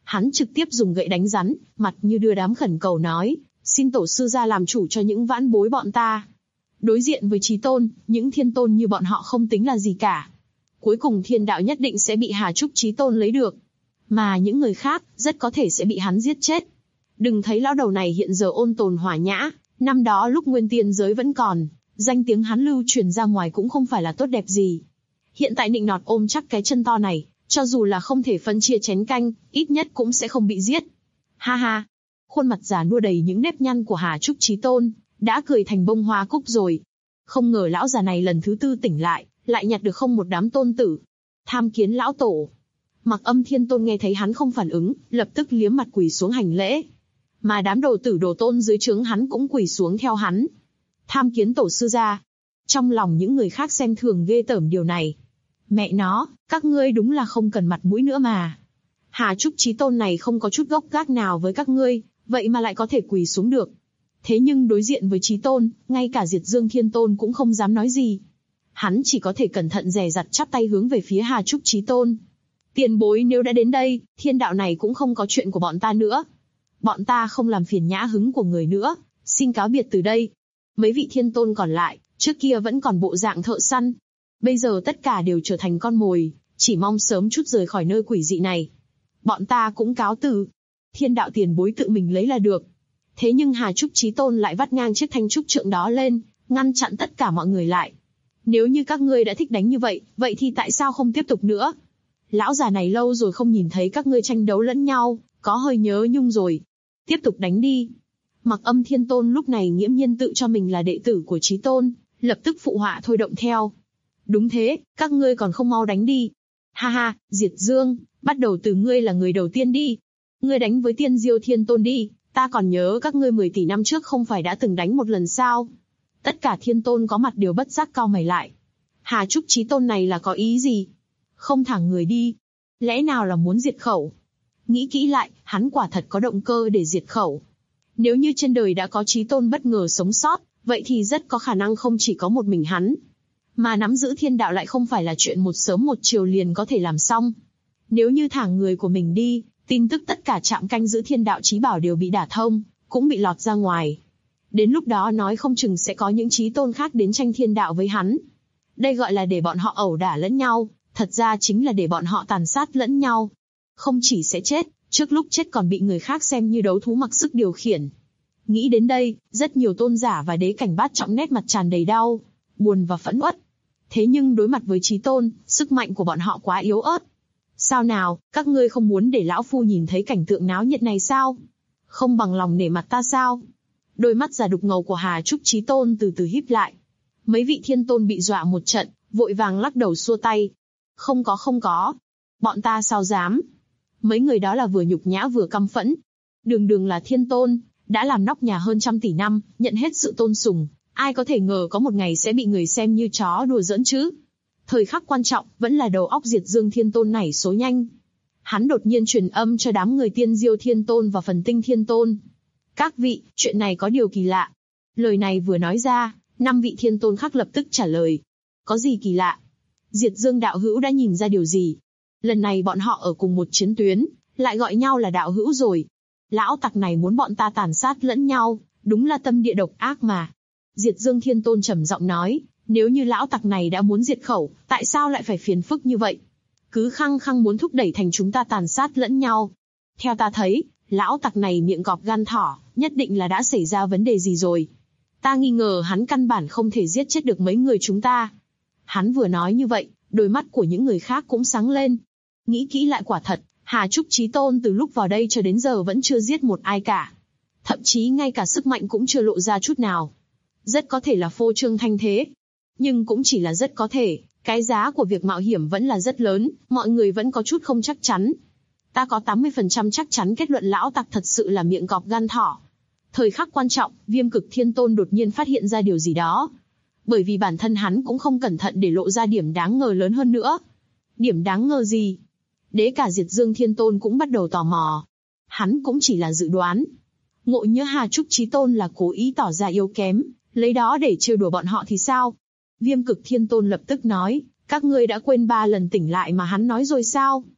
Hắn trực tiếp dùng gậy đánh rắn, mặt như đưa đám khẩn cầu nói, xin tổ sư ra làm chủ cho những vãn bối bọn ta. Đối diện với Chí Tôn, những thiên tôn như bọn họ không tính là gì cả. Cuối cùng thiên đạo nhất định sẽ bị Hà Trúc Chí Tôn lấy được. Mà những người khác, rất có thể sẽ bị hắn giết chết. Đừng thấy lão đầu này hiện giờ ôn tồn hòa nhã, năm đó lúc nguyên tiên giới vẫn còn, danh tiếng hắn lưu truyền ra ngoài cũng không phải là tốt đẹp gì. Hiện tại nịnh nọt ôm chắc cái chân to này, cho dù là không thể phân chia chén canh, ít nhất cũng sẽ không bị giết. Ha ha! Khuôn mặt già nua đầy những nếp nhăn của Hà Trúc Chí Tôn, đã cười thành bông hoa cúc rồi. Không ngờ lão già này lần thứ tư tỉnh lại nhặt được không một đám tôn tử. Tham kiến lão tổ. Mặc Âm Thiên Tôn nghe thấy hắn không phản ứng, lập tức liếm mặt quỳ xuống hành lễ. Mà đám đồ tử đồ tôn dưới trướng hắn cũng quỳ xuống theo hắn. Tham kiến tổ sư gia. Trong lòng những người khác xem thường ghê tởm điều này. Mẹ nó, các ngươi đúng là không cần mặt mũi nữa mà. Hà Trúc Chí Tôn này không có chút gốc gác nào với các ngươi, vậy mà lại có thể quỳ xuống được. Thế nhưng đối diện với Chí Tôn, ngay cả Diệt Dương Thiên Tôn cũng không dám nói gì. Hắn chỉ có thể cẩn thận dè dặt chắp tay hướng về phía Hà Trúc Chí Tôn. Tiền bối nếu đã đến đây, thiên đạo này cũng không có chuyện của bọn ta nữa. Bọn ta không làm phiền nhã hứng của người nữa, xin cáo biệt từ đây. Mấy vị thiên tôn còn lại, trước kia vẫn còn bộ dạng thợ săn. Bây giờ tất cả đều trở thành con mồi, chỉ mong sớm chút rời khỏi nơi quỷ dị này. Bọn ta cũng cáo từ. Thiên đạo tiền bối tự mình lấy là được. Thế nhưng Hà Trúc Chí Tôn lại vắt ngang chiếc thanh trúc trượng đó lên, ngăn chặn tất cả mọi người lại. Nếu như các ngươi đã thích đánh như vậy, vậy thì tại sao không tiếp tục nữa? Lão già này lâu rồi không nhìn thấy các ngươi tranh đấu lẫn nhau, có hơi nhớ nhung rồi. Tiếp tục đánh đi. Mặc Âm Thiên Tôn lúc này nghiễm nhiên tự cho mình là đệ tử của Chí Tôn, lập tức phụ họa thôi động theo. Đúng thế, các ngươi còn không mau đánh đi. Ha ha, Diệt Dương, bắt đầu từ ngươi là người đầu tiên đi. Ngươi đánh với Tiên Diêu Thiên Tôn đi, ta còn nhớ các ngươi 10 tỷ năm trước không phải đã từng đánh một lần sao? Tất cả thiên tôn có mặt đều bất giác cau mày lại. Hà Trúc Chí Tôn này là có ý gì? Không thẳng người đi. Lẽ nào là muốn diệt khẩu? Nghĩ kỹ lại, hắn quả thật có động cơ để diệt khẩu. Nếu như trên đời đã có Chí Tôn bất ngờ sống sót, vậy thì rất có khả năng không chỉ có một mình hắn. Mà nắm giữ thiên đạo lại không phải là chuyện một sớm một chiều liền có thể làm xong. Nếu như thả người của mình đi, tin tức tất cả trạm canh giữ thiên đạo chí bảo đều bị đả thông, cũng bị lọt ra ngoài. Đến lúc đó nói không chừng sẽ có những Chí Tôn khác đến tranh thiên đạo với hắn. Đây gọi là để bọn họ ẩu đả lẫn nhau, thật ra chính là để bọn họ tàn sát lẫn nhau. Không chỉ sẽ chết, trước lúc chết còn bị người khác xem như đấu thú mặc sức điều khiển. Nghĩ đến đây, rất nhiều tôn giả và đế cảnh bát trọng nét mặt tràn đầy đau, buồn và phẫn uất. Thế nhưng đối mặt với Chí Tôn, sức mạnh của bọn họ quá yếu ớt. Sao nào, các ngươi không muốn để lão phu nhìn thấy cảnh tượng náo nhiệt này sao? Không bằng lòng nể mặt ta sao? Đôi mắt già đục ngầu của Hà Trúc Chí Tôn từ từ híp lại. Mấy vị thiên tôn bị dọa một trận, vội vàng lắc đầu xua tay. Không có. Bọn ta sao dám? Mấy người đó là vừa nhục nhã vừa căm phẫn. Đường đường là thiên tôn, đã làm nóc nhà hơn 100 tỷ năm, nhận hết sự tôn sùng. Ai có thể ngờ có một ngày sẽ bị người xem như chó đùa giỡn chứ? Thời khắc quan trọng, vẫn là đầu óc Diệt Dương Thiên Tôn nảy số nhanh. Hắn đột nhiên truyền âm cho đám người Tiên Diêu Thiên Tôn và Phần Tinh Thiên Tôn. Các vị, chuyện này có điều kỳ lạ. Lời này vừa nói ra, 5 vị Thiên Tôn khác lập tức trả lời. Có gì kỳ lạ? Diệt Dương đạo hữu đã nhìn ra điều gì? Lần này bọn họ ở cùng một chiến tuyến, lại gọi nhau là đạo hữu rồi. Lão tặc này muốn bọn ta tàn sát lẫn nhau, đúng là tâm địa độc ác mà. Diệt Dương Thiên Tôn trầm giọng nói, nếu như lão tặc này đã muốn diệt khẩu, tại sao lại phải phiền phức như vậy? Cứ khăng khăng muốn thúc đẩy thành chúng ta tàn sát lẫn nhau. Theo ta thấy, lão tặc này miệng cọp gan thỏ, nhất định là đã xảy ra vấn đề gì rồi. Ta nghi ngờ hắn căn bản không thể giết chết được mấy người chúng ta. Hắn vừa nói như vậy, đôi mắt của những người khác cũng sáng lên. Nghĩ kỹ lại quả thật, Hà Trúc Chí Tôn từ lúc vào đây cho đến giờ vẫn chưa giết một ai cả. Thậm chí ngay cả sức mạnh cũng chưa lộ ra chút nào. Rất có thể là phô trương thanh thế. Nhưng cũng chỉ là rất có thể, cái giá của việc mạo hiểm vẫn là rất lớn, mọi người vẫn có chút không chắc chắn. Ta có 80% chắc chắn kết luận lão tặc thật sự là miệng cọp gan thỏ. Thời khắc quan trọng, Viêm Cực Thiên Tôn đột nhiên phát hiện ra điều gì đó. Bởi vì bản thân hắn cũng không cẩn thận để lộ ra điểm đáng ngờ lớn hơn nữa. Điểm đáng ngờ gì? Đế cả Diệt Dương Thiên Tôn cũng bắt đầu tò mò. Hắn cũng chỉ là dự đoán. Ngộ nhỡ Hà Trúc Chí Tôn là cố ý tỏ ra yếu kém, lấy đó để trêu đùa bọn họ thì sao? Viêm Cực Thiên Tôn lập tức nói, các ngươi đã quên 3 lần tỉnh lại mà hắn nói rồi sao?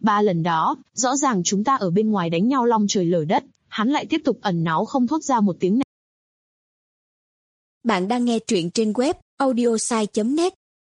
3 lần đó, rõ ràng chúng ta ở bên ngoài đánh nhau long trời lở đất, hắn lại tiếp tục ẩn náu không thốt ra một tiếng nào. Bạn đang nghe truyện trên web audiosai.net.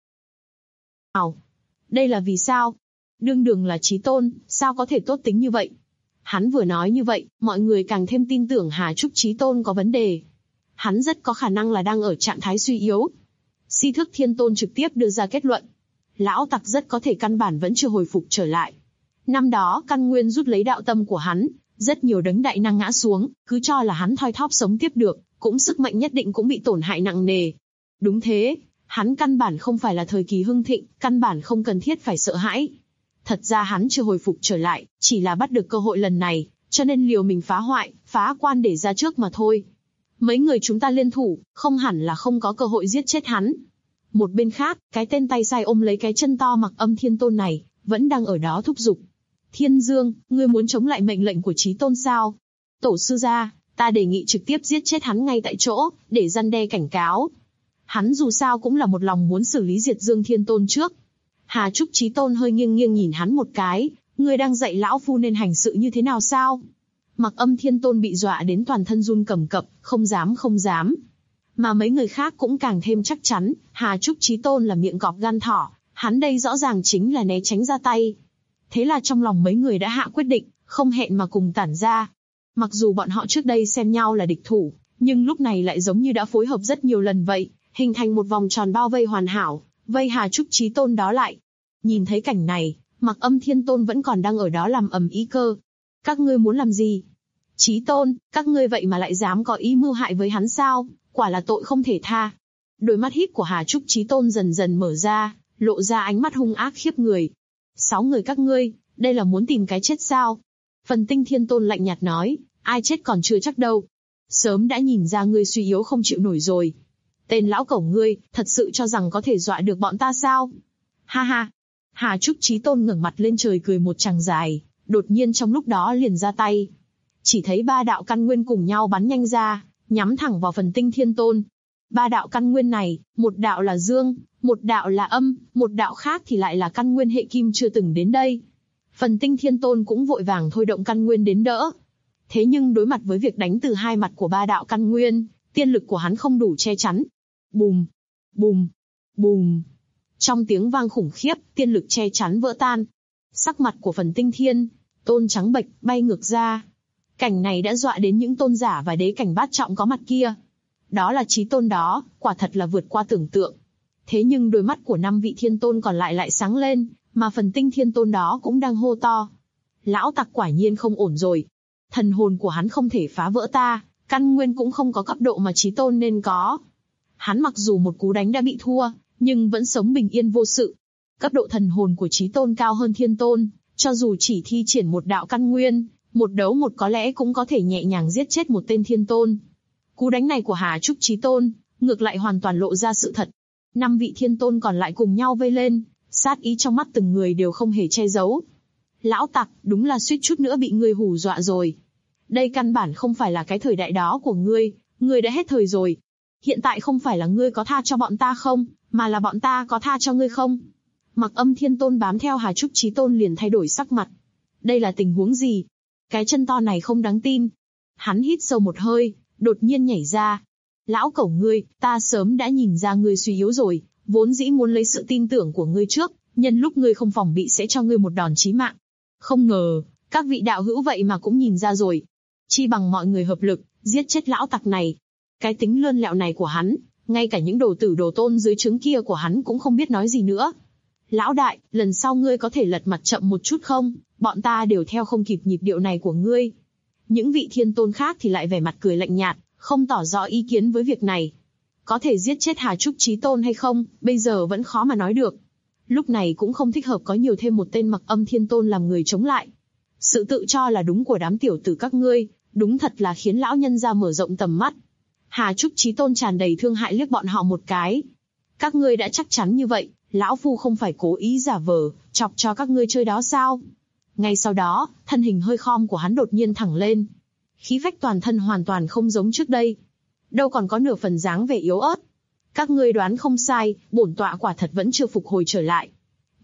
Đây là vì sao? Đương đường là Chí Tôn, sao có thể tốt tính như vậy? Hắn vừa nói như vậy, mọi người càng thêm tin tưởng Hà Trúc Chí Tôn có vấn đề. Hắn rất có khả năng là đang ở trạng thái suy yếu. Si Thức Thiên Tôn trực tiếp đưa ra kết luận. Lão tặc rất có thể căn bản vẫn chưa hồi phục trở lại. Năm đó căn nguyên rút lấy đạo tâm của hắn, rất nhiều đấng đại năng ngã xuống, cứ cho là hắn thoi thóp sống tiếp được, cũng sức mạnh nhất định cũng bị tổn hại nặng nề. Đúng thế, hắn căn bản không phải là thời kỳ hưng thịnh, căn bản không cần thiết phải sợ hãi. Thật ra hắn chưa hồi phục trở lại, chỉ là bắt được cơ hội lần này, cho nên liều mình phá hoại, phá quan để ra trước mà thôi. Mấy người chúng ta liên thủ, không hẳn là không có cơ hội giết chết hắn. Một bên khác, cái tên tay sai ôm lấy cái chân to Mặc Âm Thiên Tôn này, vẫn đang ở đó thúc giục. Thiên Dương, ngươi muốn chống lại mệnh lệnh của Chí Tôn sao? Tổ sư gia, ta đề nghị trực tiếp giết chết hắn ngay tại chỗ, để răn đe cảnh cáo. Hắn dù sao cũng là một lòng muốn xử lý diệt Dương Thiên Tôn trước. Hà Trúc Chí Tôn hơi nghiêng nghiêng nhìn hắn một cái, ngươi đang dạy lão phu nên hành sự như thế nào sao? Mặc Âm Thiên Tôn bị dọa đến toàn thân run cầm cập, không dám. Mà mấy người khác cũng càng thêm chắc chắn, Hà Trúc Chí Tôn là miệng cọp gan thỏ, hắn đây rõ ràng chính là né tránh ra tay. Thế là trong lòng mấy người đã hạ quyết định, không hẹn mà cùng tản ra. Mặc dù bọn họ trước đây xem nhau là địch thủ, nhưng lúc này lại giống như đã phối hợp rất nhiều lần vậy, hình thành một vòng tròn bao vây hoàn hảo, vây Hà Trúc Chí Tôn đó lại. Nhìn thấy cảnh này, Mặc Âm Thiên Tôn vẫn còn đang ở đó làm ầm ĩ cơ. Các ngươi muốn làm gì? Chí Tôn, các ngươi vậy mà lại dám có ý mưu hại với hắn sao? Quả là tội không thể tha. Đôi mắt híp của Hà Trúc Chí Tôn dần dần mở ra, lộ ra ánh mắt hung ác khiếp người. 6 người các ngươi, đây là muốn tìm cái chết sao? Phần Tinh Thiên Tôn lạnh nhạt nói, ai chết còn chưa chắc đâu. Sớm đã nhìn ra ngươi suy yếu không chịu nổi rồi. Tên lão cẩu ngươi, thật sự cho rằng có thể dọa được bọn ta sao? Ha ha. Hà Trúc Chí Tôn ngẩng mặt lên trời cười một tràng dài, đột nhiên trong lúc đó liền ra tay. Chỉ thấy 3 đạo căn nguyên cùng nhau bắn nhanh ra, nhắm thẳng vào Phần Tinh Thiên Tôn. 3 đạo căn nguyên này, một đạo là dương, một đạo là âm, một đạo khác thì lại là căn nguyên hệ kim chưa từng đến đây. Phần Tinh Thiên Tôn cũng vội vàng thôi động căn nguyên đến đỡ. Thế nhưng đối mặt với việc đánh từ hai mặt của 3 đạo căn nguyên, tiên lực của hắn không đủ che chắn. Bùm, bùm, bùm. Trong tiếng vang khủng khiếp, tiên lực che chắn vỡ tan. Sắc mặt của Phần Tinh Thiên Tôn trắng bệch, bay ngược ra. Cảnh này đã dọa đến những tôn giả và đế cảnh bát trọng có mặt kia. Đó là Chí Tôn đó, quả thật là vượt qua tưởng tượng. Thế nhưng đôi mắt của 5 vị thiên tôn còn lại sáng lên, mà Phần Tinh Thiên Tôn đó cũng đang hô to. Lão tặc quả nhiên không ổn rồi. Thần hồn của hắn không thể phá vỡ ta, căn nguyên cũng không có cấp độ mà Chí Tôn nên có. Hắn mặc dù một cú đánh đã bị thua, nhưng vẫn sống bình yên vô sự. Cấp độ thần hồn của Chí Tôn cao hơn Thiên Tôn, cho dù chỉ thi triển một đạo căn nguyên, một đấu một có lẽ cũng có thể nhẹ nhàng giết chết một tên Thiên Tôn. Cú đánh này của Hà Trúc Chí Tôn, ngược lại hoàn toàn lộ ra sự thật. 5 vị Thiên Tôn còn lại cùng nhau vây lên, sát ý trong mắt từng người đều không hề che giấu. Lão tặc, đúng là suýt chút nữa bị ngươi hù dọa rồi. Đây căn bản không phải là cái thời đại đó của ngươi đã hết thời rồi. Hiện tại không phải là ngươi có tha cho bọn ta không, mà là bọn ta có tha cho ngươi không. Mặc Âm Thiên Tôn bám theo Hà Trúc Chí Tôn liền thay đổi sắc mặt. Đây là tình huống gì? Cái chân to này không đáng tin. Hắn hít sâu một hơi, đột nhiên nhảy ra. Lão cẩu ngươi, ta sớm đã nhìn ra ngươi suy yếu rồi, vốn dĩ muốn lấy sự tin tưởng của ngươi trước, nhân lúc ngươi không phòng bị sẽ cho ngươi một đòn chí mạng. Không ngờ, các vị đạo hữu vậy mà cũng nhìn ra rồi. Chi bằng mọi người hợp lực, giết chết lão tặc này. Cái tính lươn lẹo này của hắn, ngay cả những đồ tử đồ tôn dưới trướng kia của hắn cũng không biết nói gì nữa. Lão đại, lần sau ngươi có thể lật mặt chậm một chút không? Bọn ta đều theo không kịp nhịp điệu này của ngươi. Những vị thiên tôn khác thì lại vẻ mặt cười lạnh nhạt, không tỏ rõ ý kiến với việc này. Có thể giết chết Hà Trúc Chí Tôn hay không, bây giờ vẫn khó mà nói được. Lúc này cũng không thích hợp có nhiều thêm một tên Mặc Âm Thiên Tôn làm người chống lại. Sự tự cho là đúng của đám tiểu tử các ngươi, đúng thật là khiến lão nhân ra mở rộng tầm mắt. Hà Trúc Chí Tôn tràn đầy thương hại liếc bọn họ một cái. Các ngươi đã chắc chắn như vậy, lão phu không phải cố ý giả vờ, chọc cho các ngươi chơi đó sao? Ngay sau đó, thân hình hơi khom của hắn đột nhiên thẳng lên. Khí phách toàn thân hoàn toàn không giống trước đây. Đâu còn có nửa phần dáng vẻ yếu ớt. Các ngươi đoán không sai, bổn tọa quả thật vẫn chưa phục hồi trở lại.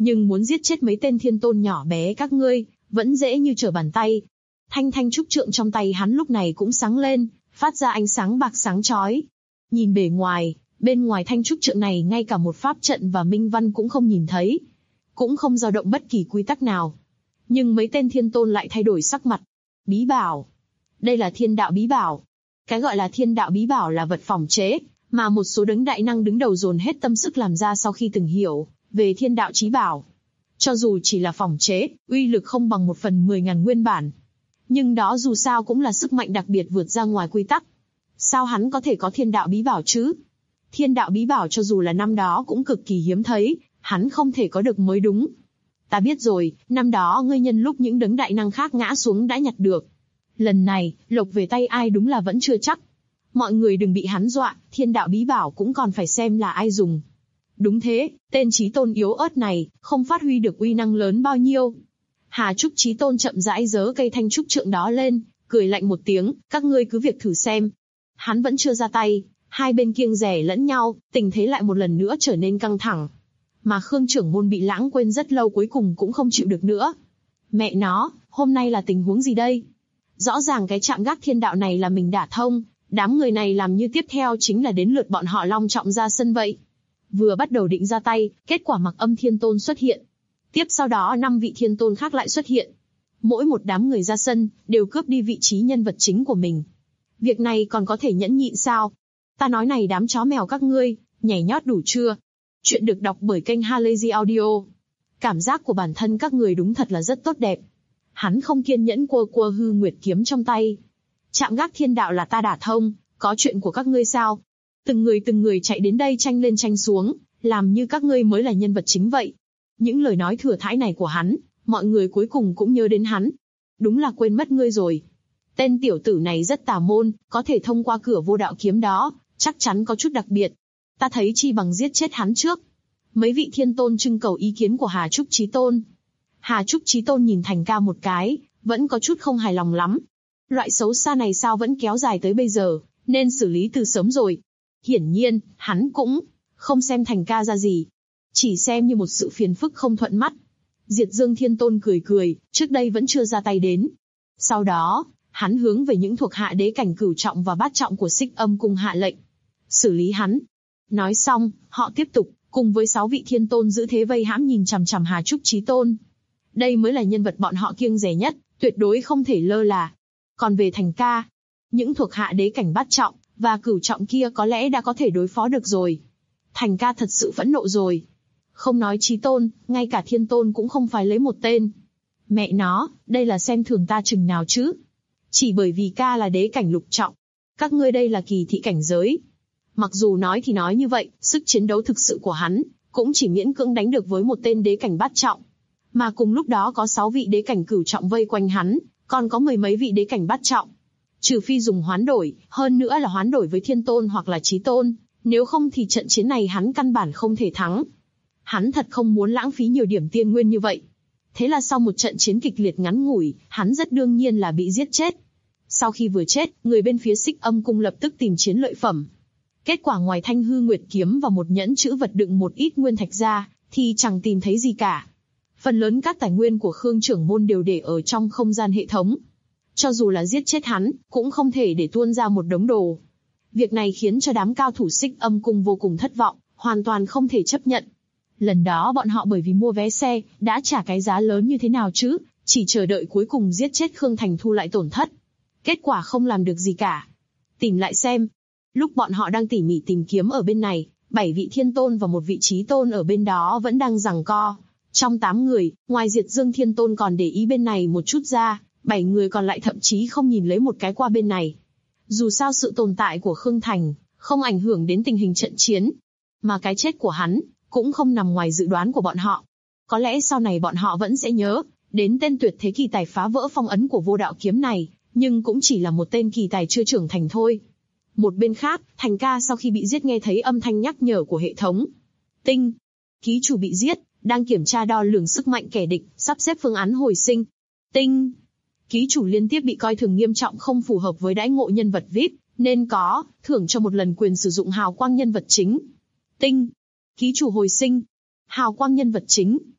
Nhưng muốn giết chết mấy tên thiên tôn nhỏ bé các ngươi, vẫn dễ như trở bàn tay. Thanh trúc trượng trong tay hắn lúc này cũng sáng lên, phát ra ánh sáng bạc sáng chói. Nhìn bề ngoài, bên ngoài thanh trúc trượng này ngay cả một pháp trận và minh văn cũng không nhìn thấy. Cũng không dao động bất kỳ quy tắc nào. Nhưng mấy tên thiên tôn lại thay đổi sắc mặt. Bí bảo. Đây là thiên đạo bí bảo. Cái gọi là thiên đạo bí bảo là vật phỏng chế, mà một số đấng đại năng đứng đầu dồn hết tâm sức làm ra sau khi từng hiểu về thiên đạo chí bảo. Cho dù chỉ là phỏng chế, uy lực không bằng 1/10.000 nguyên bản. Nhưng đó dù sao cũng là sức mạnh đặc biệt vượt ra ngoài quy tắc. Sao hắn có thể có thiên đạo bí bảo chứ? Thiên đạo bí bảo cho dù là năm đó cũng cực kỳ hiếm thấy, hắn không thể có được mới đúng. Ta biết rồi, năm đó ngươi nhân lúc những đấng đại năng khác ngã xuống đã nhặt được. Lần này, lộc về tay ai đúng là vẫn chưa chắc. Mọi người đừng bị hắn dọa, thiên đạo bí bảo cũng còn phải xem là ai dùng. Đúng thế, tên chí tôn yếu ớt này, không phát huy được uy năng lớn bao nhiêu. Hà Trúc chí tôn chậm rãi giơ cây thanh trúc trượng đó lên, cười lạnh một tiếng, các ngươi cứ việc thử xem. Hắn vẫn chưa ra tay, hai bên kiêng dè lẫn nhau, tình thế lại một lần nữa trở nên căng thẳng. Mà Khương trưởng môn bị lãng quên rất lâu cuối cùng cũng không chịu được nữa. Mẹ nó, hôm nay là tình huống gì đây? Rõ ràng cái trạm gác thiên đạo này là mình đả thông, đám người này làm như tiếp theo chính là đến lượt bọn họ long trọng ra sân vậy. Vừa bắt đầu định ra tay, kết quả Mặc Âm Thiên Tôn xuất hiện. Tiếp sau đó 5 vị thiên tôn khác lại xuất hiện. Mỗi một đám người ra sân, đều cướp đi vị trí nhân vật chính của mình. Việc này còn có thể nhẫn nhịn sao? Ta nói này đám chó mèo các ngươi, nhảy nhót đủ chưa? Chuyện được đọc bởi kênh Halazy Audio. Cảm giác của bản thân các người đúng thật là rất tốt đẹp. Hắn không kiên nhẫn quơ hư nguyệt kiếm trong tay. Trạm gác thiên đạo là ta đả thông, có chuyện của các ngươi sao? Từng người chạy đến đây tranh lên tranh xuống, làm như các ngươi mới là nhân vật chính vậy. Những lời nói thừa thãi này của hắn, mọi người cuối cùng cũng nhớ đến hắn. Đúng là quên mất ngươi rồi. Tên tiểu tử này rất tà môn, có thể thông qua cửa vô đạo kiếm đó, chắc chắn có chút đặc biệt. Ta thấy chi bằng giết chết hắn trước. Mấy vị thiên tôn trưng cầu ý kiến của Hà Trúc chí tôn. Hà Trúc chí tôn nhìn Thành Ca một cái, vẫn có chút không hài lòng lắm. Loại xấu xa này sao vẫn kéo dài tới bây giờ, nên xử lý từ sớm rồi. Hiển nhiên, hắn cũng không xem Thành Ca ra gì, chỉ xem như một sự phiền phức không thuận mắt. Diệt Dương Thiên Tôn cười, trước đây vẫn chưa ra tay đến. Sau đó, hắn hướng về những thuộc hạ đế cảnh cửu trọng và bát trọng của Xích Âm Cung hạ lệnh. Xử lý hắn. Nói xong, họ tiếp tục, cùng với 6 vị thiên tôn giữ thế vây hãm nhìn chằm chằm Hà Trúc chí tôn. Đây mới là nhân vật bọn họ kiêng dè nhất, tuyệt đối không thể lơ là. Còn về Thành Ca, những thuộc hạ đế cảnh bát trọng và cửu trọng kia có lẽ đã có thể đối phó được rồi. Thành Ca thật sự phẫn nộ rồi. Không nói chí tôn, ngay cả thiên tôn cũng không phải lấy một tên. Mẹ nó, đây là xem thường ta chừng nào chứ? Chỉ bởi vì ca là đế cảnh lục trọng. Các ngươi đây là kỳ thị cảnh giới. Mặc dù nói thì nói như vậy, sức chiến đấu thực sự của hắn, cũng chỉ miễn cưỡng đánh được với một tên đế cảnh bát trọng. Mà cùng lúc đó có 6 vị đế cảnh cửu trọng vây quanh hắn, còn có 10 mấy vị đế cảnh bát trọng. Trừ phi dùng hoán đổi, hơn nữa là hoán đổi với thiên tôn hoặc là chí tôn, nếu không thì trận chiến này hắn căn bản không thể thắng. Hắn thật không muốn lãng phí nhiều điểm tiên nguyên như vậy. Thế là sau một trận chiến kịch liệt ngắn ngủi, hắn rất đương nhiên là bị giết chết. Sau khi vừa chết, người bên phía Xích Âm Cung lập tức tìm chiến lợi phẩm. Kết quả ngoài thanh hư nguyệt kiếm và một nhẫn chữ vật đựng một ít nguyên thạch ra, thì chẳng tìm thấy gì cả. Phần lớn các tài nguyên của Khương trưởng môn đều để ở trong không gian hệ thống. Cho dù là giết chết hắn, cũng không thể để tuôn ra một đống đồ. Việc này khiến cho đám cao thủ Xích Âm Cung vô cùng thất vọng, hoàn toàn không thể chấp nhận. Lần đó bọn họ bởi vì mua vé xe, đã trả cái giá lớn như thế nào chứ, chỉ chờ đợi cuối cùng giết chết Khương Thành thu lại tổn thất. Kết quả không làm được gì cả. Tìm lại xem. Lúc bọn họ đang tỉ mỉ tìm kiếm ở bên này, 7 vị thiên tôn và một vị chí tôn ở bên đó vẫn đang giằng co. Trong 8 người, ngoài Diệt Dương Thiên Tôn còn để ý bên này một chút ra, 7 người còn lại thậm chí không nhìn lấy một cái qua bên này. Dù sao sự tồn tại của Khương Thành, không ảnh hưởng đến tình hình trận chiến. Mà cái chết của hắn, cũng không nằm ngoài dự đoán của bọn họ. Có lẽ sau này bọn họ vẫn sẽ nhớ, đến tên tuyệt thế kỳ tài phá vỡ phong ấn của vô đạo kiếm này, nhưng cũng chỉ là một tên kỳ tài chưa trưởng thành thôi. Một bên khác, Thành Ca sau khi bị giết nghe thấy âm thanh nhắc nhở của hệ thống. Tinh. Ký chủ bị giết, đang kiểm tra đo lường sức mạnh kẻ địch, sắp xếp phương án hồi sinh. Tinh. Ký chủ liên tiếp bị coi thường nghiêm trọng không phù hợp với đãi ngộ nhân vật VIP, nên có, thưởng cho một lần quyền sử dụng hào quang nhân vật chính. Tinh. Ký chủ hồi sinh. Hào quang nhân vật chính.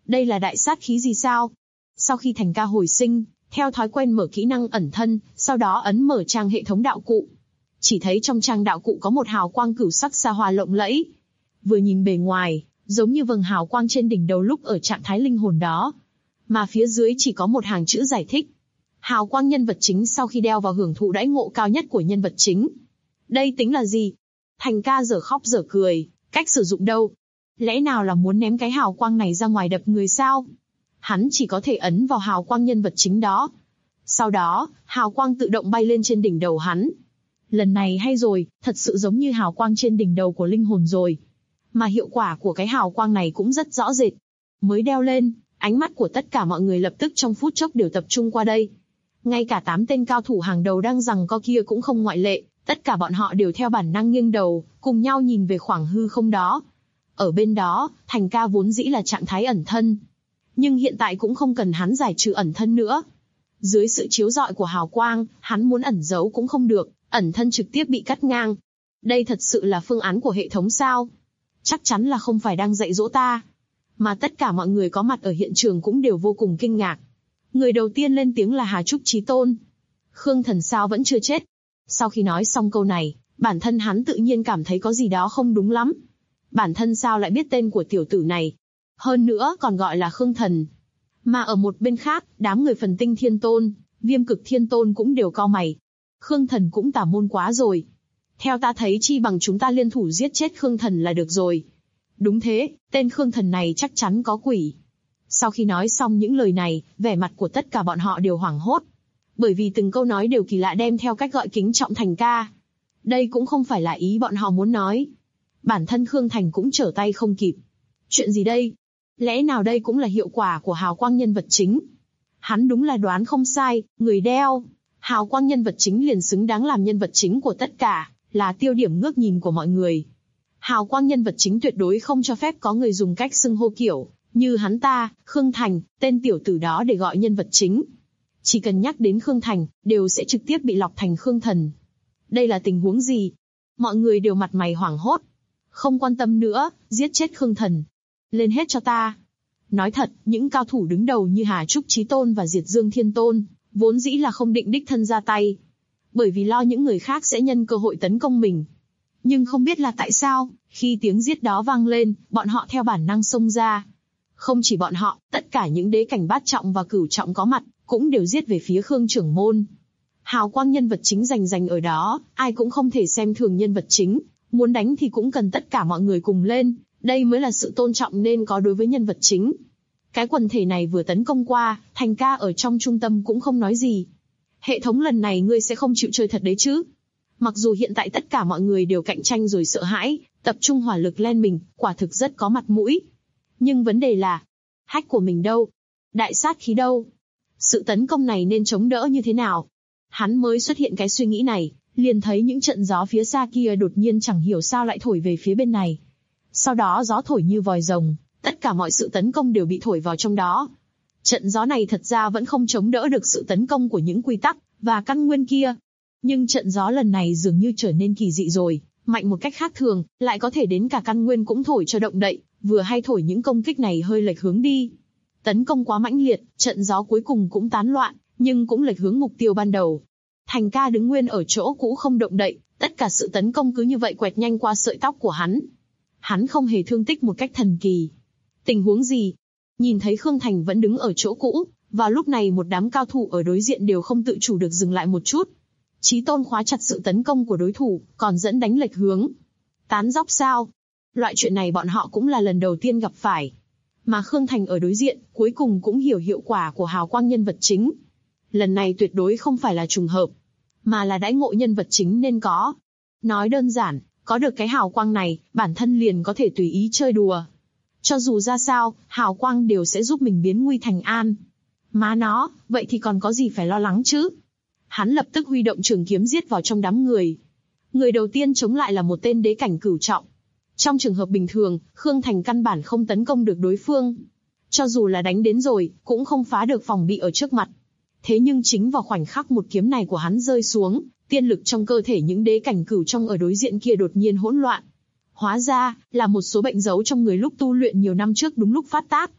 Đây là đại sát khí gì sao? Sau khi Thành Ca hồi sinh, theo thói quen mở kỹ năng ẩn thân, sau đó ấn mở trang hệ thống đạo cụ. Chỉ thấy trong trang đạo cụ có một hào quang cửu sắc xa hoa lộng lẫy. Vừa nhìn bề ngoài, giống như vầng hào quang trên đỉnh đầu lúc ở trạng thái linh hồn đó. Mà phía dưới chỉ có một hàng chữ giải thích. Hào quang nhân vật chính sau khi đeo vào hưởng thụ đãi ngộ cao nhất của nhân vật chính. Đây tính là gì? Thành Ca dở khóc dở cười, cách sử dụng đâu? Lẽ nào là muốn ném cái hào quang này ra ngoài đập người sao? Hắn chỉ có thể ấn vào hào quang nhân vật chính đó. Sau đó, hào quang tự động bay lên trên đỉnh đầu hắn. Lần này hay rồi, thật sự giống như hào quang trên đỉnh đầu của linh hồn rồi. Mà hiệu quả của cái hào quang này cũng rất rõ rệt. Mới đeo lên, ánh mắt của tất cả mọi người lập tức trong phút chốc đều tập trung qua đây. Ngay cả 8 tên cao thủ hàng đầu đang giằng co kia cũng không ngoại lệ, tất cả bọn họ đều theo bản năng nghiêng đầu, cùng nhau nhìn về khoảng hư không đó. Ở bên đó, Thành Ca vốn dĩ là trạng thái ẩn thân. Nhưng hiện tại cũng không cần hắn giải trừ ẩn thân nữa. Dưới sự chiếu rọi của hào quang, hắn muốn ẩn giấu cũng không được, ẩn thân trực tiếp bị cắt ngang. Đây thật sự là phương án của hệ thống sao? Chắc chắn là không phải đang dạy dỗ ta. Mà tất cả mọi người có mặt ở hiện trường cũng đều vô cùng kinh ngạc. Người đầu tiên lên tiếng là Hà Trúc Chí Tôn. Khương Thần sao vẫn chưa chết? Sau khi nói xong câu này, bản thân hắn tự nhiên cảm thấy có gì đó không đúng lắm. Bản thân sao lại biết tên của tiểu tử này? Hơn nữa còn gọi là Khương Thần. Mà ở một bên khác, đám người Phần Tinh Thiên Tôn, Viêm Cực Thiên Tôn cũng đều cau mày. Khương Thần cũng tà môn quá rồi. Theo ta thấy chi bằng chúng ta liên thủ giết chết Khương Thần là được rồi. Đúng thế, tên Khương Thần này chắc chắn có quỷ. Sau khi nói xong những lời này, vẻ mặt của tất cả bọn họ đều hoảng hốt. Bởi vì từng câu nói đều kỳ lạ đem theo cách gọi kính trọng Thành Ca. Đây cũng không phải là ý bọn họ muốn nói. Bản thân Khương Thành cũng trở tay không kịp. Chuyện gì đây? Lẽ nào đây cũng là hiệu quả của hào quang nhân vật chính? Hắn đúng là đoán không sai, người đeo hào quang nhân vật chính liền xứng đáng làm nhân vật chính của tất cả, là tiêu điểm ngước nhìn của mọi người. Hào quang nhân vật chính tuyệt đối không cho phép có người dùng cách xưng hô kiểu như hắn ta, Khương Thành, tên tiểu tử đó để gọi nhân vật chính. Chỉ cần nhắc đến Khương Thành, đều sẽ trực tiếp bị lọc thành Khương Thần. Đây là tình huống gì? Mọi người đều mặt mày hoảng hốt. Không quan tâm nữa, giết chết Khương Thần. Lên hết cho ta. Nói thật, những cao thủ đứng đầu như Hà Trúc Chí Tôn và Diệt Dương Thiên Tôn, vốn dĩ là không định đích thân ra tay. Bởi vì lo những người khác sẽ nhân cơ hội tấn công mình. Nhưng không biết là tại sao, khi tiếng giết đó vang lên, bọn họ theo bản năng xông ra. Không chỉ bọn họ, tất cả những đế cảnh bát trọng và cửu trọng có mặt, cũng đều giết về phía Khương trưởng môn. Hào quang nhân vật chính rành ở đó, ai cũng không thể xem thường nhân vật chính. Muốn đánh thì cũng cần tất cả mọi người cùng lên, đây mới là sự tôn trọng nên có đối với nhân vật chính. Cái quần thể này vừa tấn công qua, Thành Ca ở trong trung tâm cũng không nói gì. Hệ thống lần này ngươi sẽ không chịu chơi thật đấy chứ? Mặc dù hiện tại tất cả mọi người đều cạnh tranh rồi sợ hãi, tập trung hỏa lực lên mình, quả thực rất có mặt mũi. Nhưng vấn đề là, hack của mình đâu? Đại sát khí đâu? Sự tấn công này nên chống đỡ như thế nào? Hắn mới xuất hiện cái suy nghĩ này, liền thấy những trận gió phía xa kia đột nhiên chẳng hiểu sao lại thổi về phía bên này. Sau đó gió thổi như vòi rồng, tất cả mọi sự tấn công đều bị thổi vào trong đó. Trận gió này thật ra vẫn không chống đỡ được sự tấn công của những quy tắc và căn nguyên kia. Nhưng trận gió lần này dường như trở nên kỳ dị rồi, mạnh một cách khác thường, lại có thể đến cả căn nguyên cũng thổi cho động đậy, vừa hay thổi những công kích này hơi lệch hướng đi. Tấn công quá mãnh liệt, trận gió cuối cùng cũng tán loạn, nhưng cũng lệch hướng mục tiêu ban đầu. Thành Ca đứng nguyên ở chỗ cũ không động đậy, tất cả sự tấn công cứ như vậy quẹt nhanh qua sợi tóc của hắn. Hắn không hề thương tích một cách thần kỳ. Tình huống gì? Nhìn thấy Khương Thành vẫn đứng ở chỗ cũ, vào lúc này một đám cao thủ ở đối diện đều không tự chủ được dừng lại một chút. Chí Tôn khóa chặt sự tấn công của đối thủ, còn dẫn đánh lệch hướng. Tán dóc sao? Loại chuyện này bọn họ cũng là lần đầu tiên gặp phải. Mà Khương Thành ở đối diện, cuối cùng cũng hiểu hiệu quả của hào quang nhân vật chính. Lần này tuyệt đối không phải là trùng hợp, mà là đãi ngộ nhân vật chính nên có. Nói đơn giản, có được cái hào quang này, bản thân liền có thể tùy ý chơi đùa. Cho dù ra sao, hào quang đều sẽ giúp mình biến nguy thành an. Má nó, vậy thì còn có gì phải lo lắng chứ? Hắn lập tức huy động trường kiếm giết vào trong đám người. Người đầu tiên chống lại là một tên đế cảnh cửu trọng. Trong trường hợp bình thường, Khương Thành căn bản không tấn công được đối phương. Cho dù là đánh đến rồi, cũng không phá được phòng bị ở trước mặt. Thế nhưng chính vào khoảnh khắc một kiếm này của hắn rơi xuống, tiên lực trong cơ thể những đế cảnh cửu trong ở đối diện kia đột nhiên hỗn loạn. Hóa ra, là một số bệnh giấu trong người lúc tu luyện nhiều năm trước đúng lúc phát tác.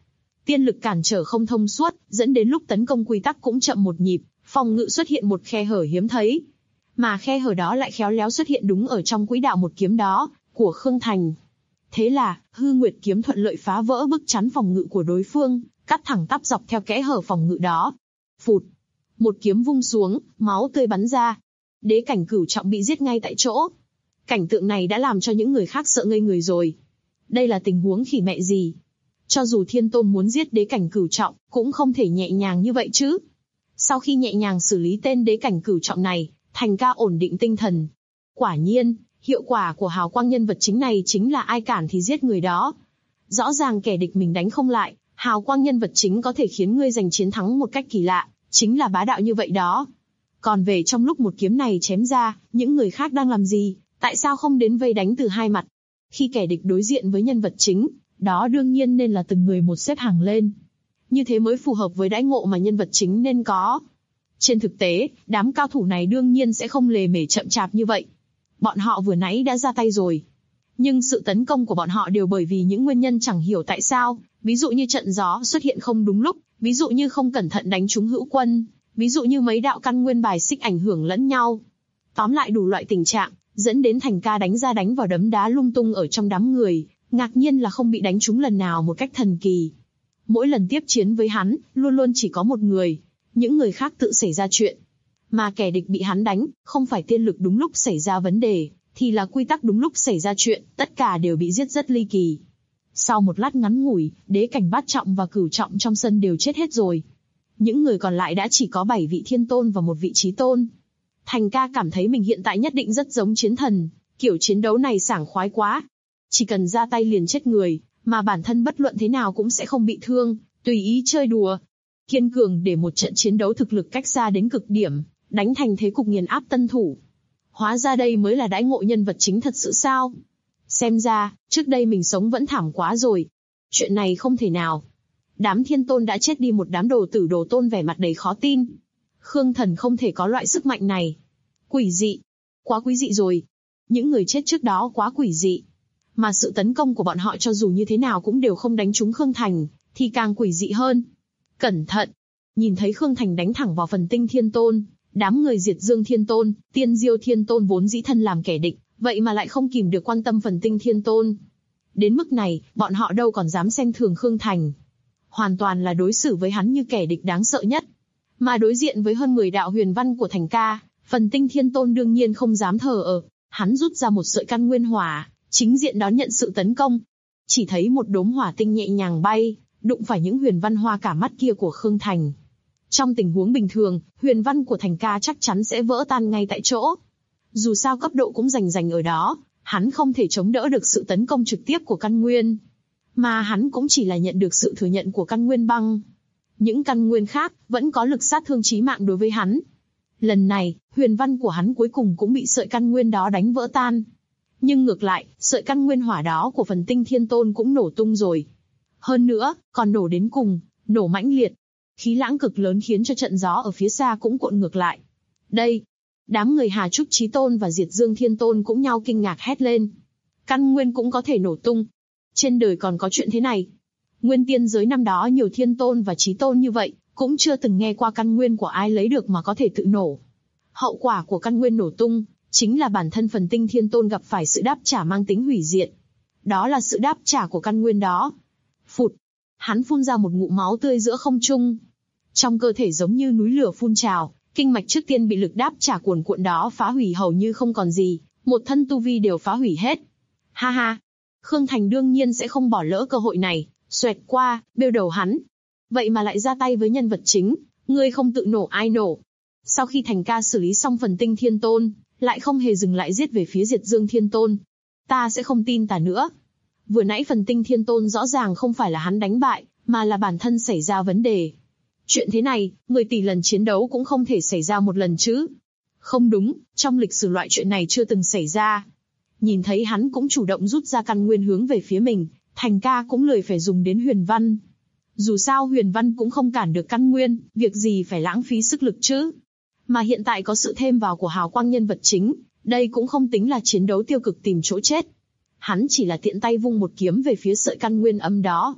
tiên lực cản trở không thông suốt, dẫn đến lúc tấn công quy tắc cũng chậm một nhịp, phòng ngự xuất hiện một khe hở hiếm thấy. Mà khe hở đó lại khéo léo xuất hiện đúng ở trong quỹ đạo một kiếm đó, của Khương Thành. Thế là, Hư Nguyệt kiếm thuận lợi phá vỡ bức chắn phòng ngự của đối phương, cắt thẳng tắp dọc theo kẽ hở phòng ngự đó. Phụt! Một kiếm vung xuống, máu tươi bắn ra. Đế cảnh cửu trọng bị giết ngay tại chỗ. Cảnh tượng này đã làm cho những người khác sợ ngây người rồi. Đây là tình huống khỉ mẹ gì? Cho dù Thiên Tôn muốn giết đế cảnh cửu trọng, cũng không thể nhẹ nhàng như vậy chứ. Sau khi nhẹ nhàng xử lý tên đế cảnh cửu trọng này, Thành Ca ổn định tinh thần. Quả nhiên, hiệu quả của hào quang nhân vật chính này chính là ai cản thì giết người đó. Rõ ràng kẻ địch mình đánh không lại, hào quang nhân vật chính có thể khiến ngươi giành chiến thắng một cách kỳ lạ, chính là bá đạo như vậy đó. Còn về trong lúc một kiếm này chém ra, những người khác đang làm gì, tại sao không đến vây đánh từ hai mặt? Khi kẻ địch đối diện với nhân vật chính, đó đương nhiên nên là từng người một xếp hàng lên. Như thế mới phù hợp với đãi ngộ mà nhân vật chính nên có. Trên thực tế, đám cao thủ này đương nhiên sẽ không lề mề chậm chạp như vậy. Bọn họ vừa nãy đã ra tay rồi. Nhưng sự tấn công của bọn họ đều bởi vì những nguyên nhân chẳng hiểu tại sao, ví dụ như trận gió xuất hiện không đúng lúc, ví dụ như không cẩn thận đánh trúng hữu quân, ví dụ như mấy đạo căn nguyên bài xích ảnh hưởng lẫn nhau. Tóm lại đủ loại tình trạng, dẫn đến Thành Ca đánh ra đánh vào đấm đá lung tung ở trong đám người, ngạc nhiên là không bị đánh trúng lần nào một cách thần kỳ. Mỗi lần tiếp chiến với hắn, luôn luôn chỉ có một người, những người khác tự xảy ra chuyện. Mà kẻ địch bị hắn đánh, không phải tiên lực đúng lúc xảy ra vấn đề, thì là quy tắc đúng lúc xảy ra chuyện, tất cả đều bị giết rất ly kỳ. Sau một lát ngắn ngủi, đế cảnh bát trọng và cửu trọng trong sân đều chết hết rồi. Những người còn lại đã chỉ có 7 vị thiên tôn và một vị chí tôn. Thành Ca cảm thấy mình hiện tại nhất định rất giống chiến thần, kiểu chiến đấu này sảng khoái quá. Chỉ cần ra tay liền chết người, mà bản thân bất luận thế nào cũng sẽ không bị thương, tùy ý chơi đùa. Kiên cường để một trận chiến đấu thực lực cách xa đến cực điểm, đánh thành thế cục nghiền áp tân thủ. Hóa ra đây mới là đãi ngộ nhân vật chính thật sự sao? Xem ra, trước đây mình sống vẫn thảm quá rồi. Chuyện này không thể nào. Đám thiên tôn đã chết đi một đám đồ tử đồ tôn vẻ mặt đầy khó tin. Khương Thần không thể có loại sức mạnh này. Quỷ dị. Quá quý dị rồi. Những người chết trước đó quá quỷ dị. Mà sự tấn công của bọn họ cho dù như thế nào cũng đều không đánh trúng Khương Thành, thì càng quỷ dị hơn. Cẩn thận! Nhìn thấy Khương Thành đánh thẳng vào Phần Tinh Thiên Tôn, đám người Diệt Dương Thiên Tôn, Tiên Diêu Thiên Tôn vốn dĩ thân làm kẻ địch, vậy mà lại không kìm được quan tâm Phần Tinh Thiên Tôn. Đến mức này, bọn họ đâu còn dám xem thường Khương Thành. Hoàn toàn là đối xử với hắn như kẻ địch đáng sợ nhất. Mà đối diện với hơn 10 đạo huyền văn của Thành Ca, Phần Tinh Thiên Tôn đương nhiên không dám thờ ơ. Hắn rút ra một sợi căn nguyên hỏa, chính diện đón nhận sự tấn công. Chỉ thấy một đốm hỏa tinh nhẹ nhàng bay, đụng phải những huyền văn hoa cả mắt kia của Khương Thành. Trong tình huống bình thường, huyền văn của Thành Ca chắc chắn sẽ vỡ tan ngay tại chỗ. Dù sao cấp độ cũng rành ở đó, hắn không thể chống đỡ được sự tấn công trực tiếp của căn nguyên. Mà hắn cũng chỉ là nhận được sự thừa nhận của căn nguyên băng. Những căn nguyên khác vẫn có lực sát thương chí mạng đối với hắn. Lần này, huyền văn của hắn cuối cùng cũng bị sợi căn nguyên đó đánh vỡ tan. Nhưng ngược lại, sợi căn nguyên hỏa đó của Phần Tinh Thiên Tôn cũng nổ tung rồi. Hơn nữa, còn nổ đến cùng, nổ mãnh liệt. Khí lãng cực lớn khiến cho trận gió ở phía xa cũng cuộn ngược lại. Đây! Đám người Hà Trúc Chí Tôn và Diệt Dương Thiên Tôn cũng nhau kinh ngạc hét lên. Căn nguyên cũng có thể nổ tung. Trên đời còn có chuyện thế này. Nguyên tiên giới năm đó nhiều thiên tôn và chí tôn như vậy, cũng chưa từng nghe qua căn nguyên của ai lấy được mà có thể tự nổ. Hậu quả của căn nguyên nổ tung, chính là bản thân Phần Tinh Thiên Tôn gặp phải sự đáp trả mang tính hủy diệt. Đó là sự đáp trả của căn nguyên đó. Phụt! Hắn phun ra một ngụm máu tươi giữa không trung. Trong cơ thể giống như núi lửa phun trào, kinh mạch trước tiên bị lực đáp trả cuồn cuộn đó phá hủy hầu như không còn gì, một thân tu vi đều phá hủy hết. Ha ha! Khương Thành đương nhiên sẽ không bỏ lỡ cơ hội này, xoẹt qua, bêu đầu hắn. Vậy mà lại ra tay với nhân vật chính, ngươi không tự nổ ai nổ. Sau khi Thành Ca xử lý xong Phần Tinh Thiên Tôn, lại không hề dừng lại giết về phía Diệt Dương Thiên Tôn. Ta sẽ không tin ta nữa. Vừa nãy Phần Tinh Thiên Tôn rõ ràng không phải là hắn đánh bại, mà là bản thân xảy ra vấn đề. Chuyện thế này, 10 tỷ lần chiến đấu cũng không thể xảy ra một lần chứ. Không đúng, trong lịch sử loại chuyện này chưa từng xảy ra. Nhìn thấy hắn cũng chủ động rút ra căn nguyên hướng về phía mình, Thành Ca cũng lười phải dùng đến huyền văn. Dù sao huyền văn cũng không cản được căn nguyên, việc gì phải lãng phí sức lực chứ. Mà hiện tại có sự thêm vào của hào quang nhân vật chính, đây cũng không tính là chiến đấu tiêu cực tìm chỗ chết. Hắn chỉ là tiện tay vung một kiếm về phía sợi căn nguyên âm đó.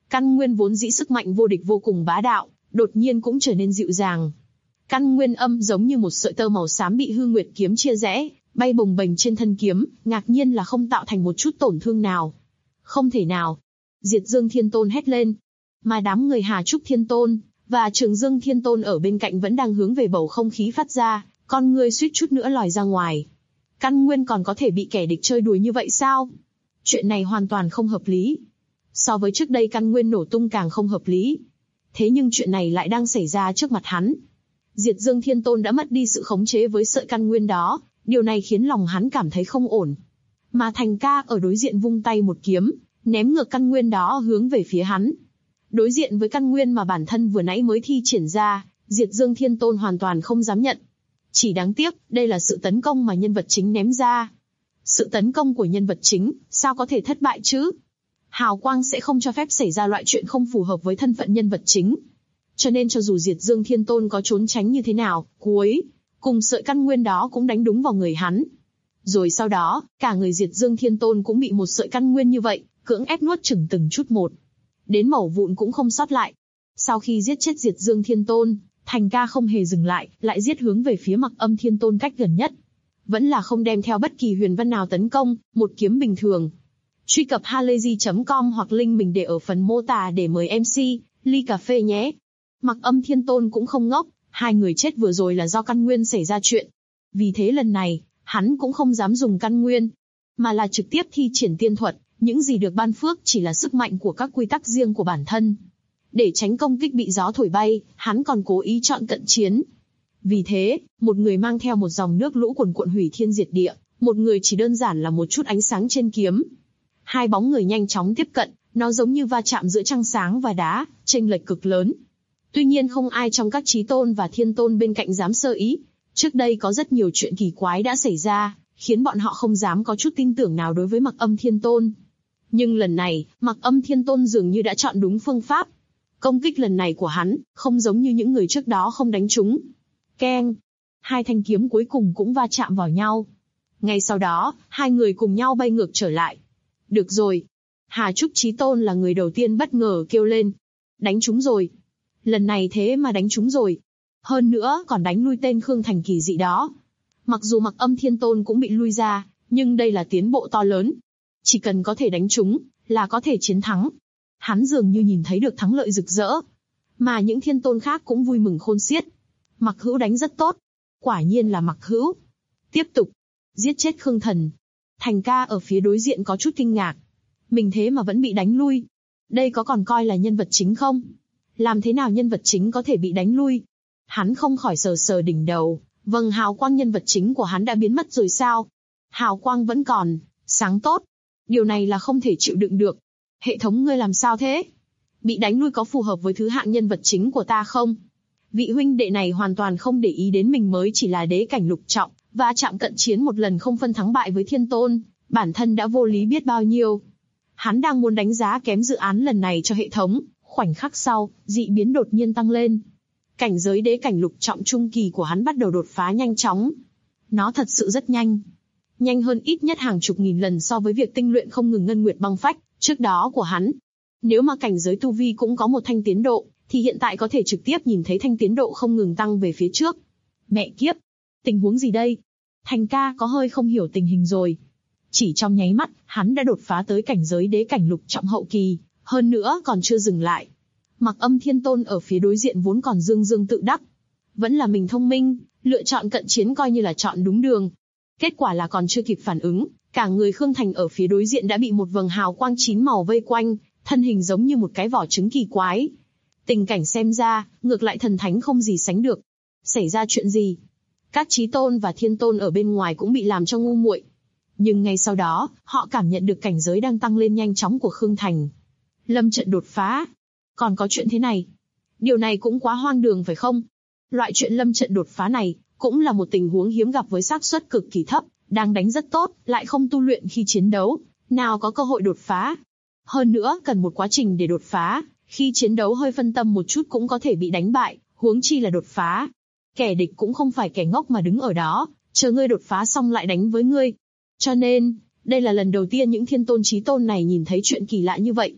Căn nguyên vốn dĩ sức mạnh vô địch vô cùng bá đạo, đột nhiên cũng trở nên dịu dàng. Căn nguyên âm giống như một sợi tơ màu xám bị hư nguyệt kiếm chia rẽ, bay bồng bềnh trên thân kiếm, ngạc nhiên là không tạo thành một chút tổn thương nào. Không thể nào. Diệt Dương Thiên Tôn hét lên. Mà đám người Hà Trúc Thiên Tôn và Trường Dương Thiên Tôn ở bên cạnh vẫn đang hướng về bầu không khí phát ra, con ngươi suýt chút nữa lòi ra ngoài. Căn nguyên còn có thể bị kẻ địch chơi đùa như vậy sao? Chuyện này hoàn toàn không hợp lý. So với trước đây căn nguyên nổ tung càng không hợp lý. Thế nhưng chuyện này lại đang xảy ra trước mặt hắn. Diệt Dương Thiên Tôn đã mất đi sự khống chế với sợi căn nguyên đó, điều này khiến lòng hắn cảm thấy không ổn. Mà Thành Ca ở đối diện vung tay một kiếm, ném ngược căn nguyên đó hướng về phía hắn. Đối diện với căn nguyên mà bản thân vừa nãy mới thi triển ra, Diệt Dương Thiên Tôn hoàn toàn không dám nhận. Chỉ đáng tiếc, đây là sự tấn công mà nhân vật chính ném ra. Sự tấn công của nhân vật chính, sao có thể thất bại chứ? Hào quang sẽ không cho phép xảy ra loại chuyện không phù hợp với thân phận nhân vật chính. Cho nên cho dù Diệt Dương Thiên Tôn có trốn tránh như thế nào, cuối cùng sợi căn nguyên đó cũng đánh đúng vào người hắn. Rồi sau đó, cả người Diệt Dương Thiên Tôn cũng bị một sợi căn nguyên như vậy, cưỡng ép nuốt chửng từng chút một. Đến mẩu vụn cũng không sót lại. Sau khi giết chết Diệt Dương Thiên Tôn, Thành Ca không hề dừng lại, lại giết hướng về phía Mặc Âm Thiên Tôn cách gần nhất. Vẫn là không đem theo bất kỳ huyền văn nào tấn công, một kiếm bình thường. Truy cập halayzi.com hoặc link mình để ở phần mô tả để mời MC, ly cà phê nhé. Mặc Âm Thiên Tôn cũng không ngốc, hai người chết vừa rồi là do căn nguyên xảy ra chuyện. Vì thế lần này, hắn cũng không dám dùng căn nguyên, mà là trực tiếp thi triển tiên thuật, những gì được ban phước chỉ là sức mạnh của các quy tắc riêng của bản thân. Để tránh công kích bị gió thổi bay, hắn còn cố ý chọn cận chiến. Vì thế, một người mang theo một dòng nước lũ cuồn cuộn hủy thiên diệt địa, một người chỉ đơn giản là một chút ánh sáng trên kiếm. Hai bóng người nhanh chóng tiếp cận, nó giống như va chạm giữa trăng sáng và đá, chênh lệch cực lớn. Tuy nhiên không ai trong các chí tôn và thiên tôn bên cạnh dám sơ ý. Trước đây có rất nhiều chuyện kỳ quái đã xảy ra, khiến bọn họ không dám có chút tin tưởng nào đối với Mặc Âm Thiên Tôn. Nhưng lần này, Mặc Âm Thiên Tôn dường như đã chọn đúng phương pháp. Công kích lần này của hắn, không giống như những người trước đó không đánh trúng. Keng! Hai thanh kiếm cuối cùng cũng va chạm vào nhau. Ngay sau đó, hai người cùng nhau bay ngược trở lại. Được rồi! Hà Trúc Chí Tôn là người đầu tiên bất ngờ kêu lên. Đánh trúng rồi! Lần này thế mà đánh trúng rồi! Hơn nữa còn đánh lui tên Khương Thành kỳ dị đó. Mặc dù Mặc Âm Thiên Tôn cũng bị lui ra, nhưng đây là tiến bộ to lớn. Chỉ cần có thể đánh trúng, là có thể chiến thắng. Hắn dường như nhìn thấy được thắng lợi rực rỡ. Mà những thiên tôn khác cũng vui mừng khôn xiết. Mặc Hữu đánh rất tốt. Quả nhiên là Mặc Hữu. Tiếp tục. Giết chết Khương Thần. Thành Ca ở phía đối diện có chút kinh ngạc. Mình thế mà vẫn bị đánh lui. Đây có còn coi là nhân vật chính không? Làm thế nào nhân vật chính có thể bị đánh lui? Hắn không khỏi sờ sờ đỉnh đầu. Vầng hào quang nhân vật chính của hắn đã biến mất rồi sao? Hào quang vẫn còn, sáng tốt. Điều này là không thể chịu đựng được. Hệ thống ngươi làm sao thế? Bị đánh lui có phù hợp với thứ hạng nhân vật chính của ta không? Vị huynh đệ này hoàn toàn không để ý đến mình mới chỉ là đế cảnh lục trọng, và chạm cận chiến một lần không phân thắng bại với thiên tôn, bản thân đã vô lý biết bao nhiêu. Hắn đang muốn đánh giá kém dự án lần này cho hệ thống, khoảnh khắc sau, dị biến đột nhiên tăng lên. Cảnh giới đế cảnh lục trọng trung kỳ của hắn bắt đầu đột phá nhanh chóng. Nó thật sự rất nhanh. Nhanh hơn ít nhất hàng chục nghìn lần so với việc tinh luyện không ngừng ngân nguyệt băng phách trước đó của hắn. Nếu mà cảnh giới tu vi cũng có một thanh tiến độ, thì hiện tại có thể trực tiếp nhìn thấy thanh tiến độ không ngừng tăng về phía trước. Mẹ kiếp! Tình huống gì đây? Thành Ca có hơi không hiểu tình hình rồi. Chỉ trong nháy mắt, hắn đã đột phá tới cảnh giới đế cảnh lục trọng hậu kỳ, hơn nữa còn chưa dừng lại. Mặc Âm Thiên Tôn ở phía đối diện vốn còn dương dương tự đắc. Vẫn là mình thông minh, lựa chọn cận chiến coi như là chọn đúng đường. Kết quả là còn chưa kịp phản ứng, cả người Khương Thành ở phía đối diện đã bị một vầng hào quang chín màu vây quanh, thân hình giống như một cái vỏ trứng kỳ quái. Tình cảnh xem ra, ngược lại thần thánh không gì sánh được. Xảy ra chuyện gì? Các chí tôn và thiên tôn ở bên ngoài cũng bị làm cho ngu muội. Nhưng ngay sau đó, họ cảm nhận được cảnh giới đang tăng lên nhanh chóng của Khương Thành. Lâm trận đột phá. Còn có chuyện thế này. Điều này cũng quá hoang đường phải không? Loại chuyện lâm trận đột phá này, cũng là một tình huống hiếm gặp với xác suất cực kỳ thấp, đang đánh rất tốt, lại không tu luyện khi chiến đấu, nào có cơ hội đột phá. Hơn nữa, cần một quá trình để đột phá, khi chiến đấu hơi phân tâm một chút cũng có thể bị đánh bại, huống chi là đột phá. Kẻ địch cũng không phải kẻ ngốc mà đứng ở đó, chờ ngươi đột phá xong lại đánh với ngươi. Cho nên, đây là lần đầu tiên những thiên tôn chí tôn này nhìn thấy chuyện kỳ lạ như vậy.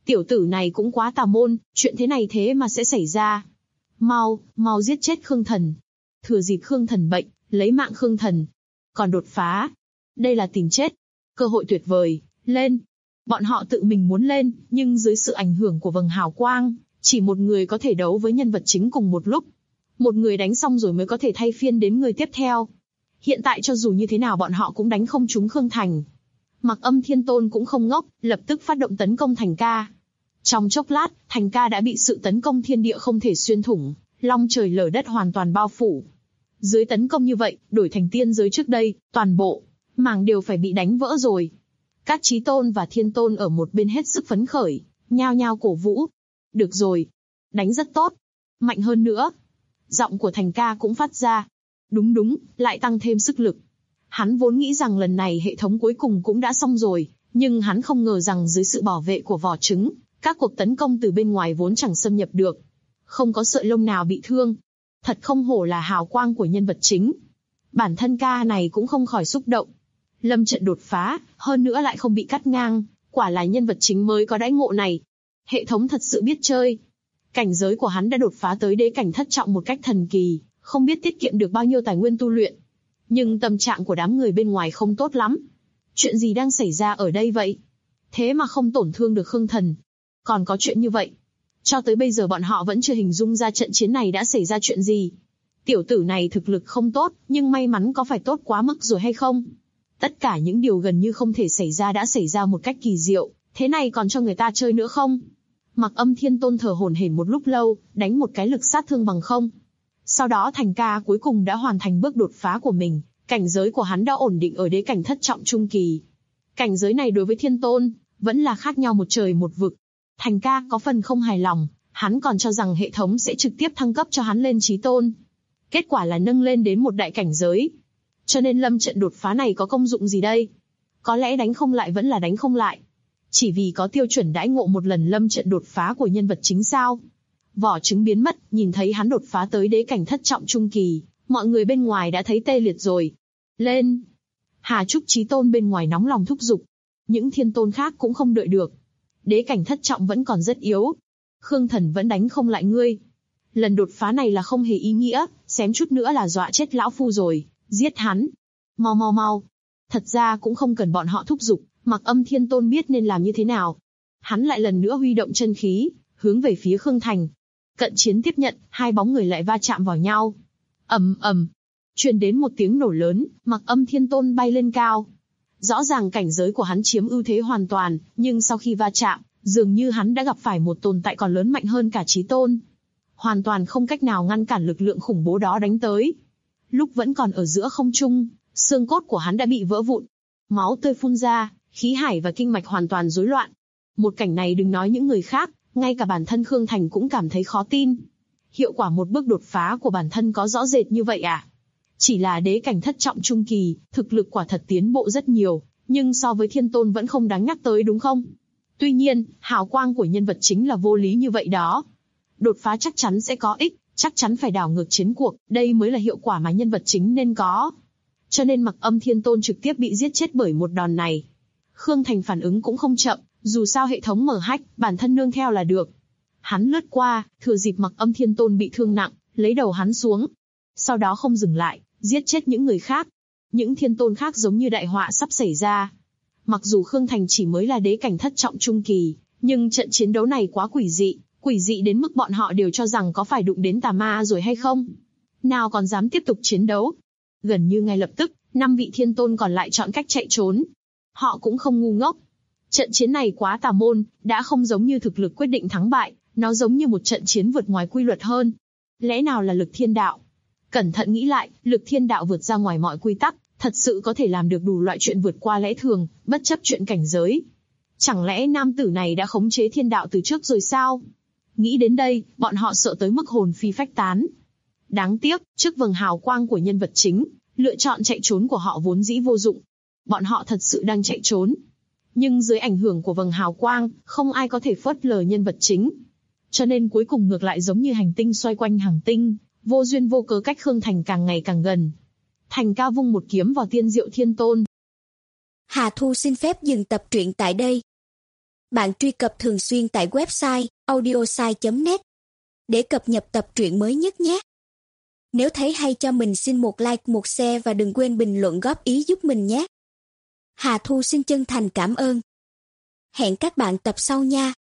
Tiểu tử này cũng quá tà môn, chuyện thế này thế mà sẽ xảy ra. Mau giết chết Khương Thần. Thừa dịp Khương Thần bệnh, lấy mạng Khương Thần. Còn đột phá, đây là tìm chết. Cơ hội tuyệt vời, lên. Bọn họ tự mình muốn lên, nhưng dưới sự ảnh hưởng của vầng hào quang, chỉ một người có thể đấu với nhân vật chính cùng một lúc. Một người đánh xong rồi mới có thể thay phiên đến người tiếp theo. Hiện tại cho dù như thế nào bọn họ cũng đánh không trúng Khương Thành. Mặc Âm Thiên Tôn cũng không ngốc, lập tức phát động tấn công Thành Ca. Trong chốc lát, Thành Ca đã bị sự tấn công thiên địa không thể xuyên thủng, long trời lở đất hoàn toàn bao phủ. Dưới tấn công như vậy, đổi thành tiên giới trước đây, toàn bộ mảng đều phải bị đánh vỡ rồi. Các chí tôn và thiên tôn ở một bên hết sức phấn khởi, nhao nhao cổ vũ. Được rồi, đánh rất tốt, mạnh hơn nữa. Giọng của Thành Ca cũng phát ra. Đúng, lại tăng thêm sức lực. Hắn vốn nghĩ rằng lần này hệ thống cuối cùng cũng đã xong rồi, nhưng hắn không ngờ rằng dưới sự bảo vệ của vỏ trứng, các cuộc tấn công từ bên ngoài vốn chẳng xâm nhập được. Không có sợi lông nào bị thương. Thật không hổ là hào quang của nhân vật chính. Bản thân Ca này cũng không khỏi xúc động. Lâm trận đột phá, hơn nữa lại không bị cắt ngang, quả là nhân vật chính mới có đãi ngộ này. Hệ thống thật sự biết chơi. Cảnh giới của hắn đã đột phá tới đế cảnh thất trọng một cách thần kỳ, không biết tiết kiệm được bao nhiêu tài nguyên tu luyện. Nhưng tâm trạng của đám người bên ngoài không tốt lắm. Chuyện gì đang xảy ra ở đây vậy? Thế mà không tổn thương được Khương Thần. Còn có chuyện như vậy. Cho tới bây giờ bọn họ vẫn chưa hình dung ra trận chiến này đã xảy ra chuyện gì. Tiểu tử này thực lực không tốt, nhưng may mắn có phải tốt quá mức rồi hay không? Tất cả những điều gần như không thể xảy ra đã xảy ra một cách kỳ diệu, thế này còn cho người ta chơi nữa không? Mặc Âm Thiên Tôn thở hổn hển một lúc lâu, đánh một cái lực sát thương bằng không. Sau đó Thành Ca cuối cùng đã hoàn thành bước đột phá của mình, cảnh giới của hắn đã ổn định ở đế cảnh thất trọng trung kỳ. Cảnh giới này đối với Thiên Tôn, vẫn là khác nhau một trời một vực. Thành Ca có phần không hài lòng, hắn còn cho rằng hệ thống sẽ trực tiếp thăng cấp cho hắn lên chí tôn. Kết quả là nâng lên đến một đại cảnh giới. Cho nên lâm trận đột phá này có công dụng gì đây? Có lẽ đánh không lại vẫn là đánh không lại. Chỉ vì có tiêu chuẩn đãi ngộ một lần lâm trận đột phá của nhân vật chính sao? Vỏ trứng biến mất, nhìn thấy hắn đột phá tới đế cảnh thất trọng trung kỳ, mọi người bên ngoài đã thấy tê liệt rồi. Lên! Hà Trúc chí tôn bên ngoài nóng lòng thúc giục. Những thiên tôn khác cũng không đợi được. Đế cảnh thất trọng vẫn còn rất yếu. Khương Thần vẫn đánh không lại ngươi. Lần đột phá này là không hề ý nghĩa, xém chút nữa là dọa chết lão phu rồi. Giết hắn! Mau! Thật ra cũng không cần bọn họ thúc giục, Mặc Âm Thiên Tôn biết nên làm như thế nào. Hắn lại lần nữa huy động chân khí, hướng về phía Khương Thành. Cận chiến tiếp nhận, hai bóng người lại va chạm vào nhau. ầm, truyền đến một tiếng nổ lớn, Mặc Âm Thiên Tôn bay lên cao. Rõ ràng cảnh giới của hắn chiếm ưu thế hoàn toàn, nhưng sau khi va chạm, dường như hắn đã gặp phải một tồn tại còn lớn mạnh hơn cả chí tôn. Hoàn toàn không cách nào ngăn cản lực lượng khủng bố đó đánh tới. Lúc vẫn còn ở giữa không trung, xương cốt của hắn đã bị vỡ vụn. Máu tươi phun ra, khí hải và kinh mạch hoàn toàn rối loạn. Một cảnh này đừng nói những người khác, ngay cả bản thân Khương Thành cũng cảm thấy khó tin. Hiệu quả một bước đột phá của bản thân có rõ rệt như vậy à? Chỉ là đế cảnh thất trọng trung kỳ, thực lực quả thật tiến bộ rất nhiều, nhưng so với thiên tôn vẫn không đáng nhắc tới đúng không? Tuy nhiên, hào quang của nhân vật chính là vô lý như vậy đó. Đột phá chắc chắn sẽ có ích, chắc chắn phải đảo ngược chiến cuộc, đây mới là hiệu quả mà nhân vật chính nên có. Cho nên Mặc Âm Thiên Tôn trực tiếp bị giết chết bởi một đòn này. Khương Thành phản ứng cũng không chậm, dù sao hệ thống mở hack, bản thân nương theo là được. Hắn lướt qua, thừa dịp Mặc Âm Thiên Tôn bị thương nặng, lấy đầu hắn xuống. Sau đó không dừng lại, giết chết những người khác. Những thiên tôn khác giống như đại họa sắp xảy ra. Mặc dù Khương Thành chỉ mới là đế cảnh thất trọng trung kỳ, nhưng trận chiến đấu này quá quỷ dị đến mức bọn họ đều cho rằng có phải đụng đến tà ma rồi hay không. Nào còn dám tiếp tục chiến đấu. Gần như ngay lập tức, 5 vị thiên tôn còn lại chọn cách chạy trốn. Họ cũng không ngu ngốc. Trận chiến này quá tà môn, đã không giống như thực lực quyết định thắng bại, nó giống như một trận chiến vượt ngoài quy luật hơn. Lẽ nào là lực thiên đạo? Cẩn thận nghĩ lại, lực thiên đạo vượt ra ngoài mọi quy tắc, thật sự có thể làm được đủ loại chuyện vượt qua lẽ thường, bất chấp chuyện cảnh giới. Chẳng lẽ nam tử này đã khống chế thiên đạo từ trước rồi sao? Nghĩ đến đây, bọn họ sợ tới mức hồn phi phách tán. Đáng tiếc, trước vầng hào quang của nhân vật chính, lựa chọn chạy trốn của họ vốn dĩ vô dụng. Bọn họ thật sự đang chạy trốn. Nhưng dưới ảnh hưởng của vầng hào quang, không ai có thể phớt lờ nhân vật chính. Cho nên cuối cùng ngược lại giống như hành tinh xoay quanh hành tinh, vô duyên vô cớ cách Khương Thành càng ngày càng gần. Thành Ca vung một kiếm vào Tiên Diệu Thiên Tôn. Hà Thu xin phép dừng tập truyện tại đây. Bạn truy cập thường xuyên tại website audiosai.net để cập nhật tập truyện mới nhất nhé. Nếu thấy hay cho mình xin một like, một share và đừng quên bình luận góp ý giúp mình nhé. Hà Thu xin chân thành cảm ơn. Hẹn các bạn tập sau nha.